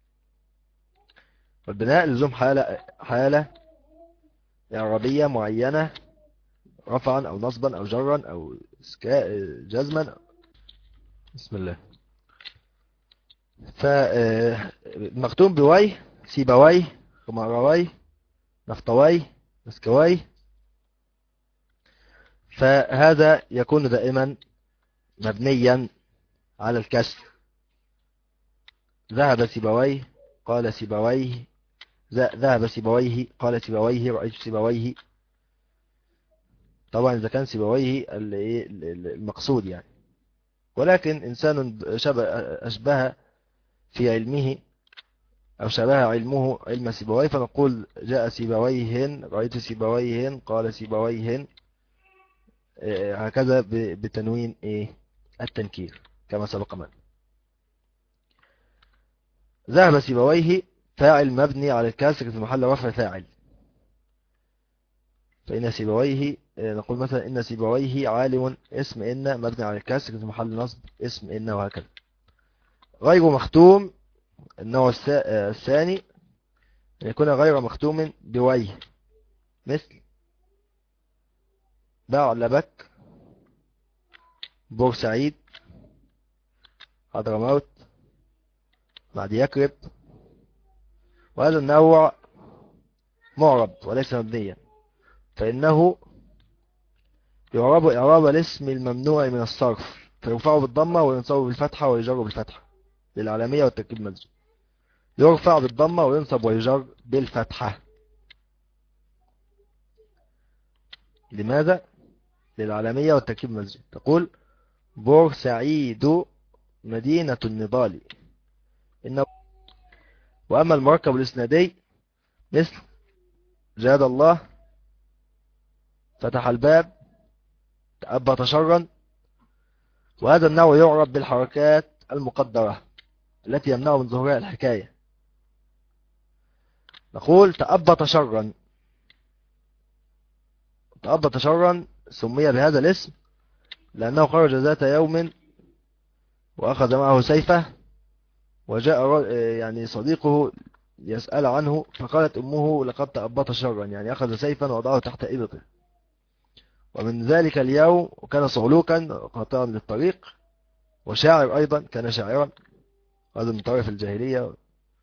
والبناء لزوم حالة إعرابية معينة، رفعا أو نصبا أو جرا أو جزما. بسم الله. فمختوم بويه، سيبويه، خمارويه، نفطوي، مسكوي، فهذا يكون دائما مبنيا على الكسر. ذهب سيبويه قال سيبويه، ذهب سيبويه قال سيبويه، رأيت سيبويه. طبعا إذا كان سيبويه المقصود يعني، ولكن إنسان أشبه في علمه أو شبه علمه علم سيبويه، فنقول جاء سيبويه، رأيت سيبويه، قال سيبويه، هكذا بتنوين التنكير كما سبق معنا. ذهب سيبويه فاعل مبني على الكسر في محل رفع فاعل. فإن سيبويه نقول مثلا إن سيبويه عالم، اسم إن مبني على الكسر في محل نصب اسم إن، وهكذا. غير مختوم النوع الثاني يكون غير مختوم بويه، مثل بعلبك، بورسعيد، حضرموت، بعد يكرب. وهذا النوع معرب وليس مبنيا، فإنه يعرب إعراب الاسم الممنوع من الصرف، فيرفع بالضمة وينصب بالفتحة ويجر بالفتحة للعالمية والتركيب المزجي. يرفع بالضمة وينصب ويجر بالفتحة. لماذا؟ للعالمية والتركيب المزجي. تقول بورسعيد مدينة النضال. وأما المركب الإسنادي مثل جاد الله، فتح الباب، تأبى شرا. وهذا النوع يعرب بالحركات المقدرة التي يمنع من ظهورها الحكاية. نقول تأبى شرا. تأبى شرا سمي بهذا الاسم لأنه خرج ذات يوم وأخذ معه سيفه، وجاء يعني صديقه يسأل عنه، فقالت أمه لقد تأبط شرا، يعني أخذ سيفا وضعه تحت إبطه. ومن ذلك اليوم وكان صعلوكا قاطعا للطريق، وشاعر أيضا، كان شاعرا، هذا من طرف الجاهلية.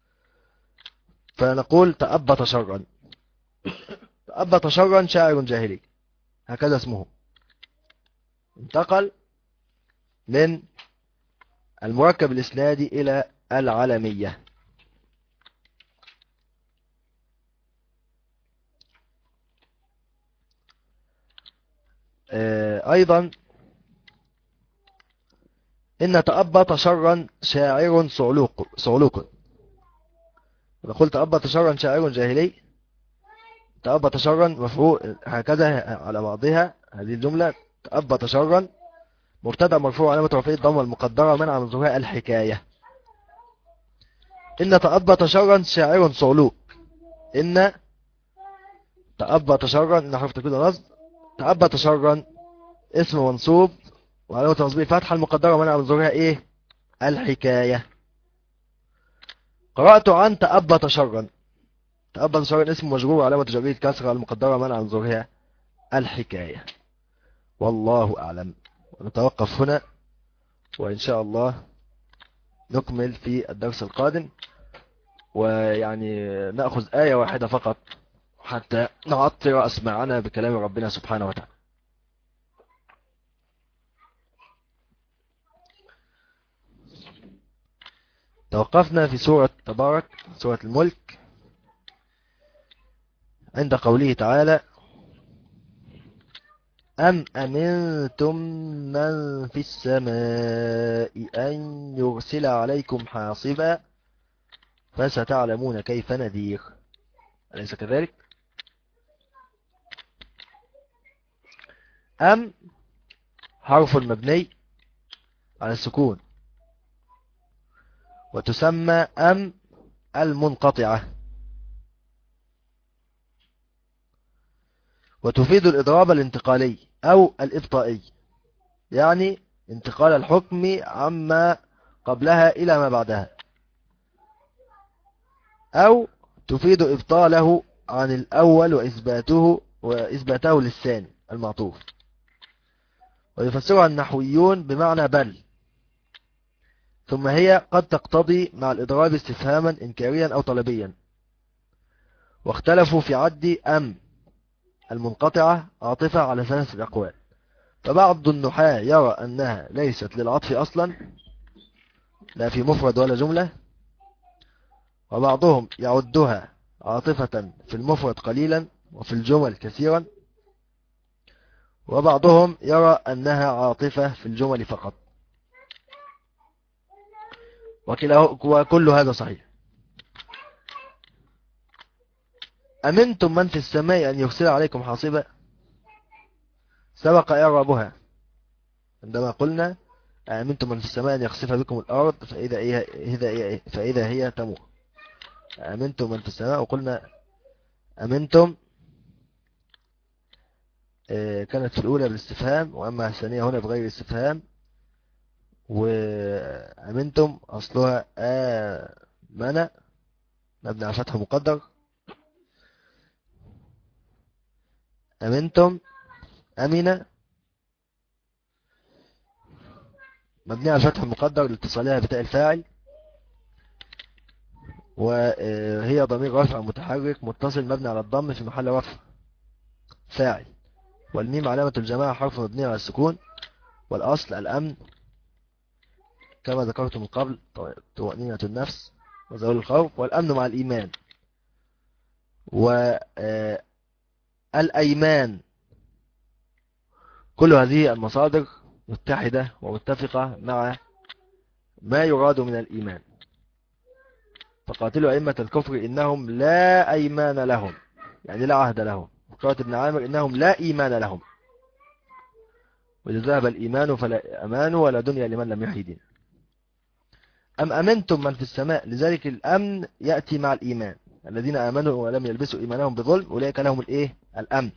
فنقول تأبط شرا. تأبط شرا شاعر جاهلي، هكذا اسمه. انتقل من المركب الإسنادي إلى العالمية. أيضا إن تأبط شرا شاعر صعلوك. نقول تأبط شرا شاعر جاهلي. تأبط شرا مفعول هكذا على بعضها هذه الجملة. تأبط شرا مبتدأ مرفوع علامة رفعه الضمة المقدرة منع من ظهورها الحكاية. إن تأبط شرا شاعر صعلوك. إن تأبط شرا، إن حرف تكوين نصب. تأبط شرا اسم منصوب وعلامة نصبه فتحة المقدرة منع من ظهورها الحكاية. قرأت عن تأبط شرا. تأبط شرا اسم مجرور وعلامة جره كسرة المقدرة منع من ظهورها الحكاية. والله أعلم. نتوقف هنا، وإن شاء الله نكمل في الدرس القادم، ويعني نأخذ آية واحدة فقط حتى نعطر أسماعنا بكلام ربنا سبحانه وتعالى. توقفنا في سورة تبارك، سورة الملك، عند قوله تعالى: أم أمنتم من في السماء أن يرسل عليكم حاصبا فستعلمون كيف نذير. أليس كذلك؟ أم حرف مبني على السكون، وتسمى أم المنقطعة، وتفيد الإضراب الانتقالي أو الإبطائي، يعني انتقال الحكم عما قبلها إلى ما بعدها، أو تفيد إبطاله عن الأول وإثباته للثاني المعطوف. ويفسرها النحويون بمعنى بل، ثم هي قد تقتضي مع الإضراب استفهاما إنكاريا أو طلبيا، واختلفوا في عد أم المنقطعة عاطفة على 3 أقوال. فبعض النحاة يرى أنها ليست للعطف أصلا، لا في مفرد ولا جملة، وبعضهم يعدها عاطفة في المفرد قليلا وفي الجمل كثيرا، وبعضهم يرى أنها عاطفة في الجمل فقط. وكل هذا صحيح. أمنتم من في السماء أن يرسل عليكم حاصبا، سبق إعرابها عندما قلنا أمنتم من في السماء أن يخسف بكم الأرض فإذا هي تمور. أمنتم من في السماء، وقلنا أمنتم كانت في الأولى بالاستفهام، وأما الثانية هنا بغير الاستفهام. وأمنتم أصلها آمن مبني على فتح مقدر. أمنتم أمن مبني على فتح مقدر لاتصالها بتاء الفاعل، وهي ضمير رفع متحرك متصل مبني على الضم في محل رفع فاعل. والميم علامة الجماعة حرف مبني على السكون. والأصل الأمن كما ذكرت من قبل، طمأنينة النفس وزوال الخوف. والأمن مع الإيمان. والأيمان، كل هذه المصادر متحدة ومتفقة مع ما يراد من الإيمان. فقاتلوا أئمة الكفر إنهم لا أيمان لهم، يعني لا عهد لهم. وقالت ابن عامر إنهم لا إيمان لهم، وإذا ذهب الإيمان فلا أمان ولا دنيا لمن لم يحيي دين. أم أمنتم من في السماء، لذلك الأمن يأتي مع الإيمان. الذين آمنوا ولم يلبسوا إيمانهم بظلم أولئك لهم الإيه؟ الأمن.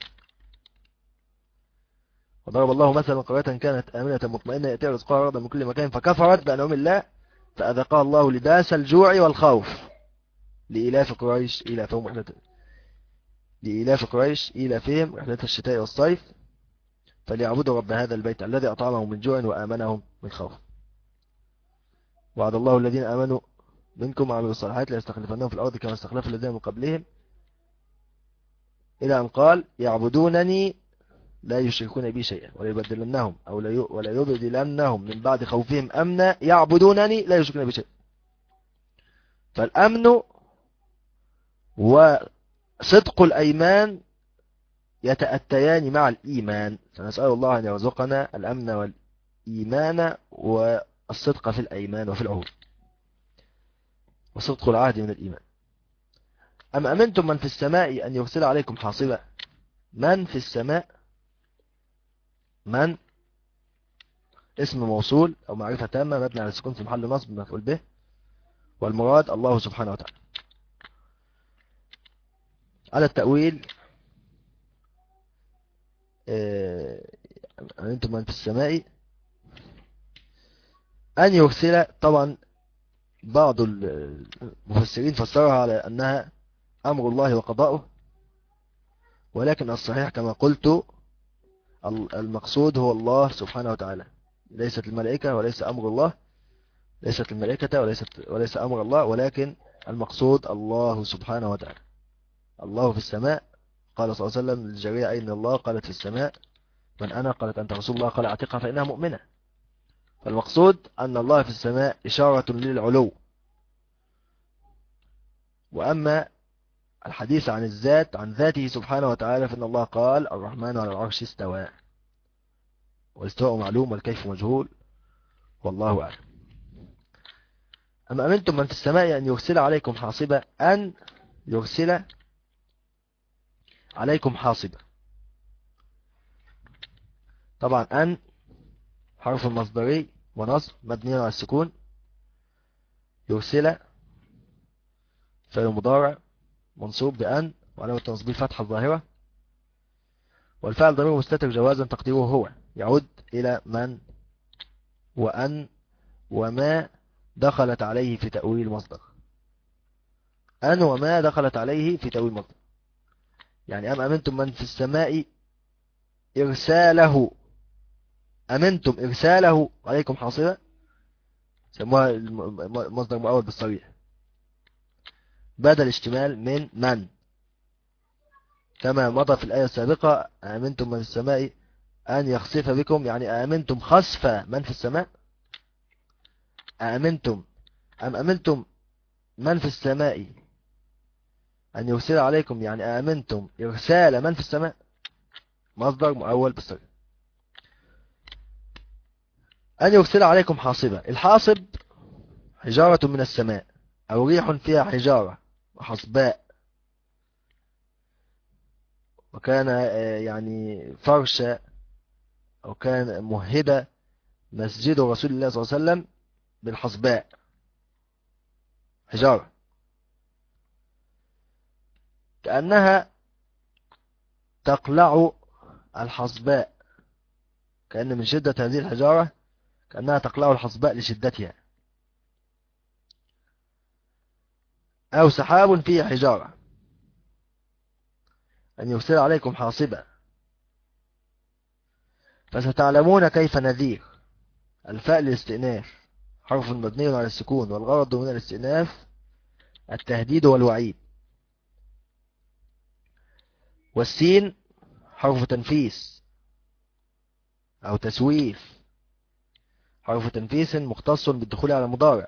وضرب الله مثلا قرية كانت آمنة مطمئنة يأتيها رزقها رغدا من كل مكان فكفرت بأنعم الله فأذاقها الله لباس الجوع والخوف لإيلاف قريش إيلافهم رحلة الشتاء والصيف فليعبدوا رب هذا البيت الذي أطعمهم من جوع وآمنهم من خوف. وعد الله الذين آمنوا منكم وعملوا الصالحات ليستخلفنهم في الأرض كما استخلف الذين من قبلهم إلى أن قال يعبدونني لا يشركون بي شيئا وليبدلنهم أو ولا يبدلنهم من بعد خوفهم أمنا يعبدونني لا يشركون بي شيئا. فالأمن وصدق الأيمان يتأتيان مع الإيمان، فنسأل الله أن يرزقنا الأمن والإيمان والصدق في الأيمان وفي العهود، وصدق العهد من الإيمان. أم أمنتم من في السماء أن يرسل عليكم حاصبا. من في السماء، من اسم موصول أو معرفة تامة مبني على السكون في محل نصب مفعول به، والمراد الله سبحانه وتعالى. على التأويل أنتم من في السماء أن يرسل، طبعا بعض المفسرين فسرها على أنها أمر الله وقضاؤه، ولكن الصحيح كما قلت المقصود هو الله سبحانه وتعالى، ليست الملائكة وليس أمر الله، ليست الملائكة وليس أمر الله، ولكن المقصود الله سبحانه وتعالى. الله في السماء، قال صلى الله عليه وسلم للجارية أين الله؟ قالت في السماء. من أنا؟ قالت أنت رسول الله. قال اعتقها فإنها مؤمنة. فالمقصود أن الله في السماء إشارة للعلو. وأما الحديث عن الذات، عن ذاته سبحانه وتعالى، فإن الله قال الرحمن على العرش استوى، والاستواء معلوم والكيف مجهول والله أعلم. أما أمنتم من في السماء أن يرسل عليكم حاصبا، أن يرسل عليكم حاصبا. طبعا أن حرف مصدري ونصب مبني على السكون، يرسل فعل مضارع منصوب بأن وعلامة تنصبه الفتحة الظاهرة، والفعل ضمير مستتر جوازا تقديره هو، يعود إلى من وأن وما دخلت عليه في تأويل مصدر. أن وما دخلت عليه في تأويل مصدر، يعني أم أمنتم من في السماء إرساله، أمنتم إرساله عليكم حاصبا، سموها مصدر مؤول بالصريح بدل اشتمال من. كما مضى في الآية السابقة: آمنتم من في السماء أن يخسف بكم، يعني آمنتم خسف من في السماء. آمنتم أم أمنتم من في السماء أن يرسل عليكم، يعني آمنتم إرسال من في السماء. مصدر مؤول بالصريح. أن يرسل عليكم حاصبا. الحاصب حجارة من السماء أو ريح فيها حجارة وحصباء، وكان يعني فرش أو كان مهد مسجد رسول الله صلى الله عليه وسلم بالحصباء، حجارة كأنها تقلع الحصباء، كأن من شدة هذه الحجارة كأنها تقلع الحصباء لشدتها. أو سحاب فيه حجارة أن يرسل عليكم حاصبا فستعلمون كيف نذير. الفاء للاستئناف حرف مبني على السكون، والغرض من الاستئناف التهديد والوعيد. والسين حرف تنفيس أو تسويف، حرف تنفيس مختص بالدخول على المضارع،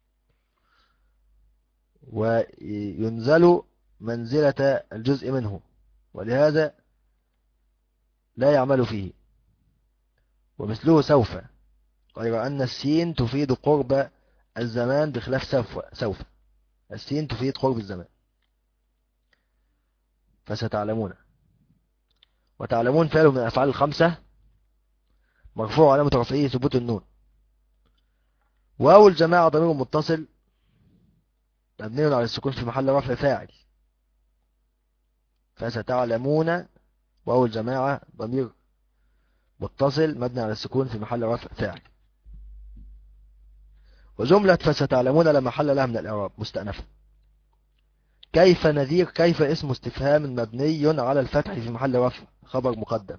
وينزل منزلة الجزء منه، ولهذا لا يعمل فيه. ومثله سوف، غير أن السين تفيد قرب الزمان بخلاف سوف. السين تفيد قرب الزمان. فستعلمون. وتعلمون فعل من الأفعال الخمسة مرفوع علامة رفعه ثبوت النون. واو الجماعة ضمير متصل مبني على السكون في محل رفع فاعل. فستعلمون واو الجماعة ضمير متصل مبني على السكون في محل رفع فاعل. وجملة فستعلمون لا محل لها من الإعراب مستأنفة. كيف نذير. كيف اسم استفهام مبني على الفتح في محل رفع خبر مقدم.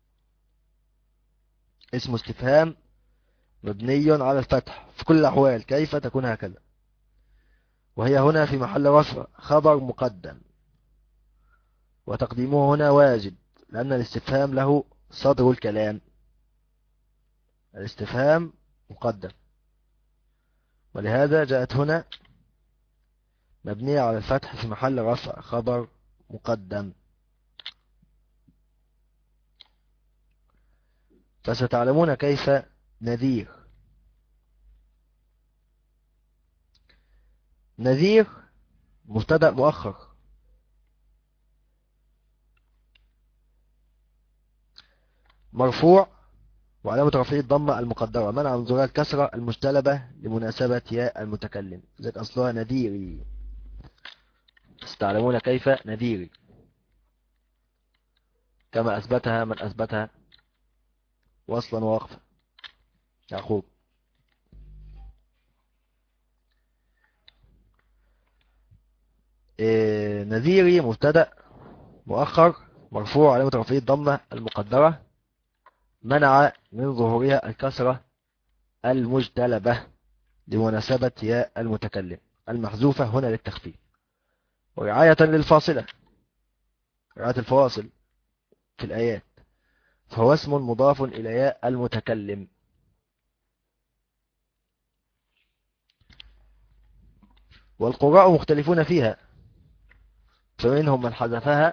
اسم استفهام مبني على الفتح في كل الأحوال، كيف تكون هكذا، وهي هنا في محل رفع خبر مقدم، وتقديمه هنا واجب لأن الاستفهام له صدر الكلام. الاستفهام مقدم، ولهذا جاءت هنا مبنية على الفتح في محل رفع خبر مقدم. فستعلمون كيف نذير. نذير مبتدأ مؤخر مرفوع وعلامة رفعه الضمة المقدرة منع من ظهور الكسرة المجتلبة لمناسبة ياء المتكلم، ذلك أصلها نذيري. ستعلمون كيف نذيري كما أثبتها من أثبتها وصلا ووقفا. يعقوب. نذيري مبتدأ مؤخر مرفوع علامة رفعه الضمة المقدرة منع من ظهورها الكسرة المجتلبة لمناسبة ياء المتكلم المحذوفة هنا للتخفيف، ورعاية للفاصلة، رعاية الفواصل في الآيات، فهو اسم مضاف إلى ياء المتكلم. والقراء مختلفون فيها، فمنهم من حذفها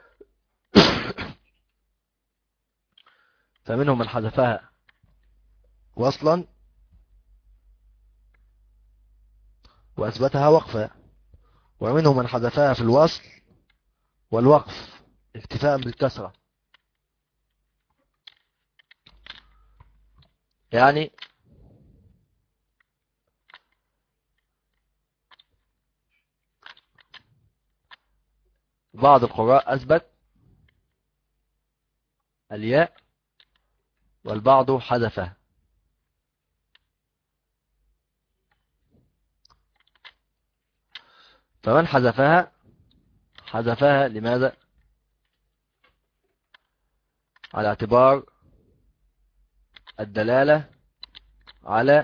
وصلا وأثبتها وقفا، ومنهم من حذفها في الوصل والوقف اكتفاء بالكسرة. يعني بعض القراء أثبت الياء والبعض حذفها. فمن حذفها لماذا؟ على اعتبار الدلالة على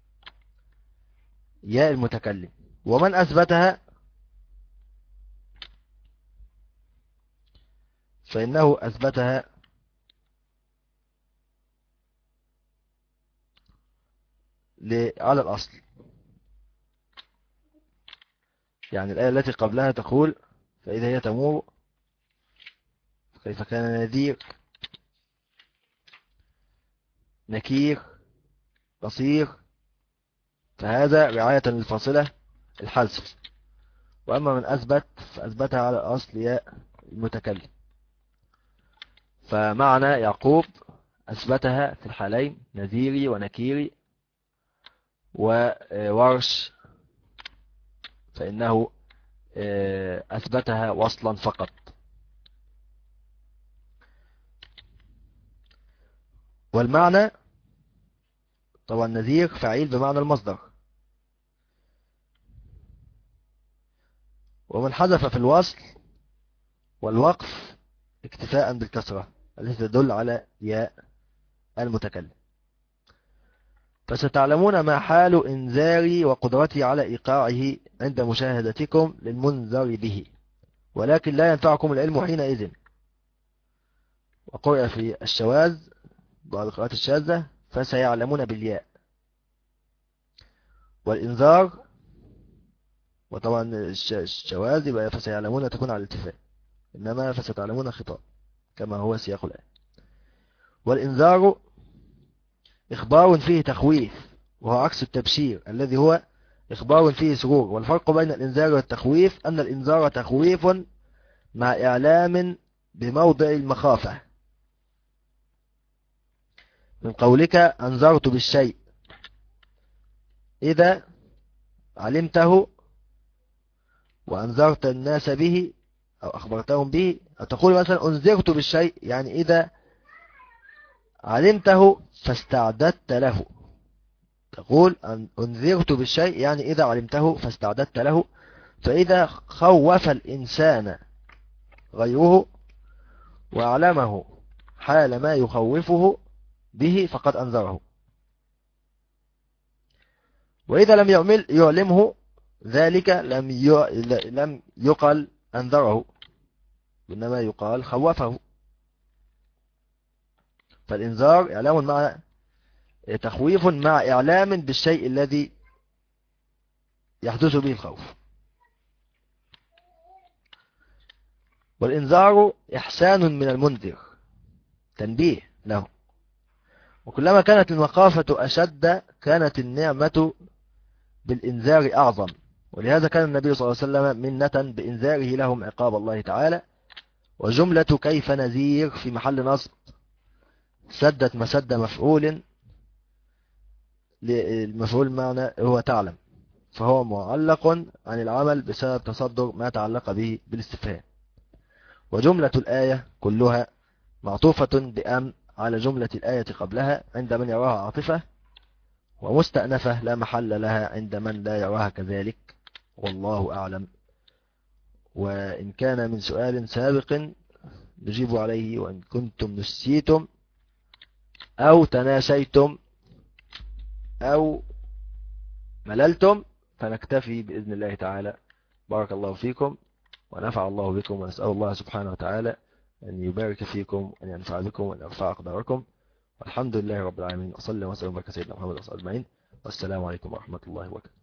ياء المتكلم. ومن أثبتها فإنه أثبتها على الأصل. يعني الآية التي قبلها تقول فإذا هي تمور كيف كان نذير، نكير، بصير، فهذا رعاية للفاصلة الحذف. وأما من أثبت فأثبتها على الأصل ياء المتكلم. فمعنى يعقوب أثبتها في الحالين نذيري ونكيري. وورش فإنه أثبتها وصلا فقط. والمعنى طبعا نذير فعيل بمعنى المصدر. ومن حذف في الوصل والوقف اكتفاء بالكسرة التي تدل على ياء المتكلم. فستعلمون ما حال إنذاري وقدرتي على إيقاعه عند مشاهدتكم للمنذر به، ولكن لا ينفعكم العلم حينئذ. وقرأ في الشواذ بعض القراءات الشاذة فسيعلمون بالياء. والإنذار وطبعا الشواذ يبقى فسيعلمون تكون على الاتفاق، إنما فستعلمون خطاب كما هو سياق الآية. والإنذار إخبار فيه تخويف، وهو عكس التبشير الذي هو إخبار فيه سرور. والفرق بين الإنذار والتخويف أن الإنذار تخويف مع إعلام بموضع المخافة، من قولك أنذرت بالشيء إذا علمته وأنذرت الناس به أو أخبرتهم به، أو تقول مثلا أنذرت بالشيء يعني إذا علمته فاستعددت له. تقول أنذرت بالشيء يعني إذا علمته فاستعددت له. فإذا خوف الإنسان غيره وأعلمه حال ما يخوفه به فقد أنذره. وإذا لم يعلمه ذلك لم يقل أنذره، إنما يقال خوفه. فالإنذار إعلام مع تخويف مع إعلام بالشيء الذي يحدث به الخوف. والإنذار إحسان من المنذر، تنبيه له. وكلما كانت المخافة أشد كانت النعمة بالإنذار أعظم. ولهذا كان النبي صلى الله عليه وسلم منة بإنذاره لهم عقاب الله تعالى. وجملة كيف نذير في محل نصب سدت مسد مفعول، المفعول معنى هو تعلم، فهو معلق عن العمل بسبب تصدر ما تعلق به بالاستفهام. وجملة الآية كلها معطوفة بأم على جملة الآية قبلها عند من يراها عاطفة، ومستأنفة لا محل لها عند من لا يراها كذلك، والله أعلم. وإن كان من سؤال سابق نجيب عليه، وإن كنتم نسيتم أو تناسيتم أو مللتم فنكتفي بإذن الله تعالى. بارك الله فيكم ونفع الله بكم، ونسأل الله سبحانه وتعالى أن يبارك فيكم وأن ينفع بكم وأن يرفع أقداركم. والحمد لله رب العالمين، وصلى وسلم وبارك سيدنا محمد وصحبه أجمعين، والسلام عليكم ورحمة الله وبركاته.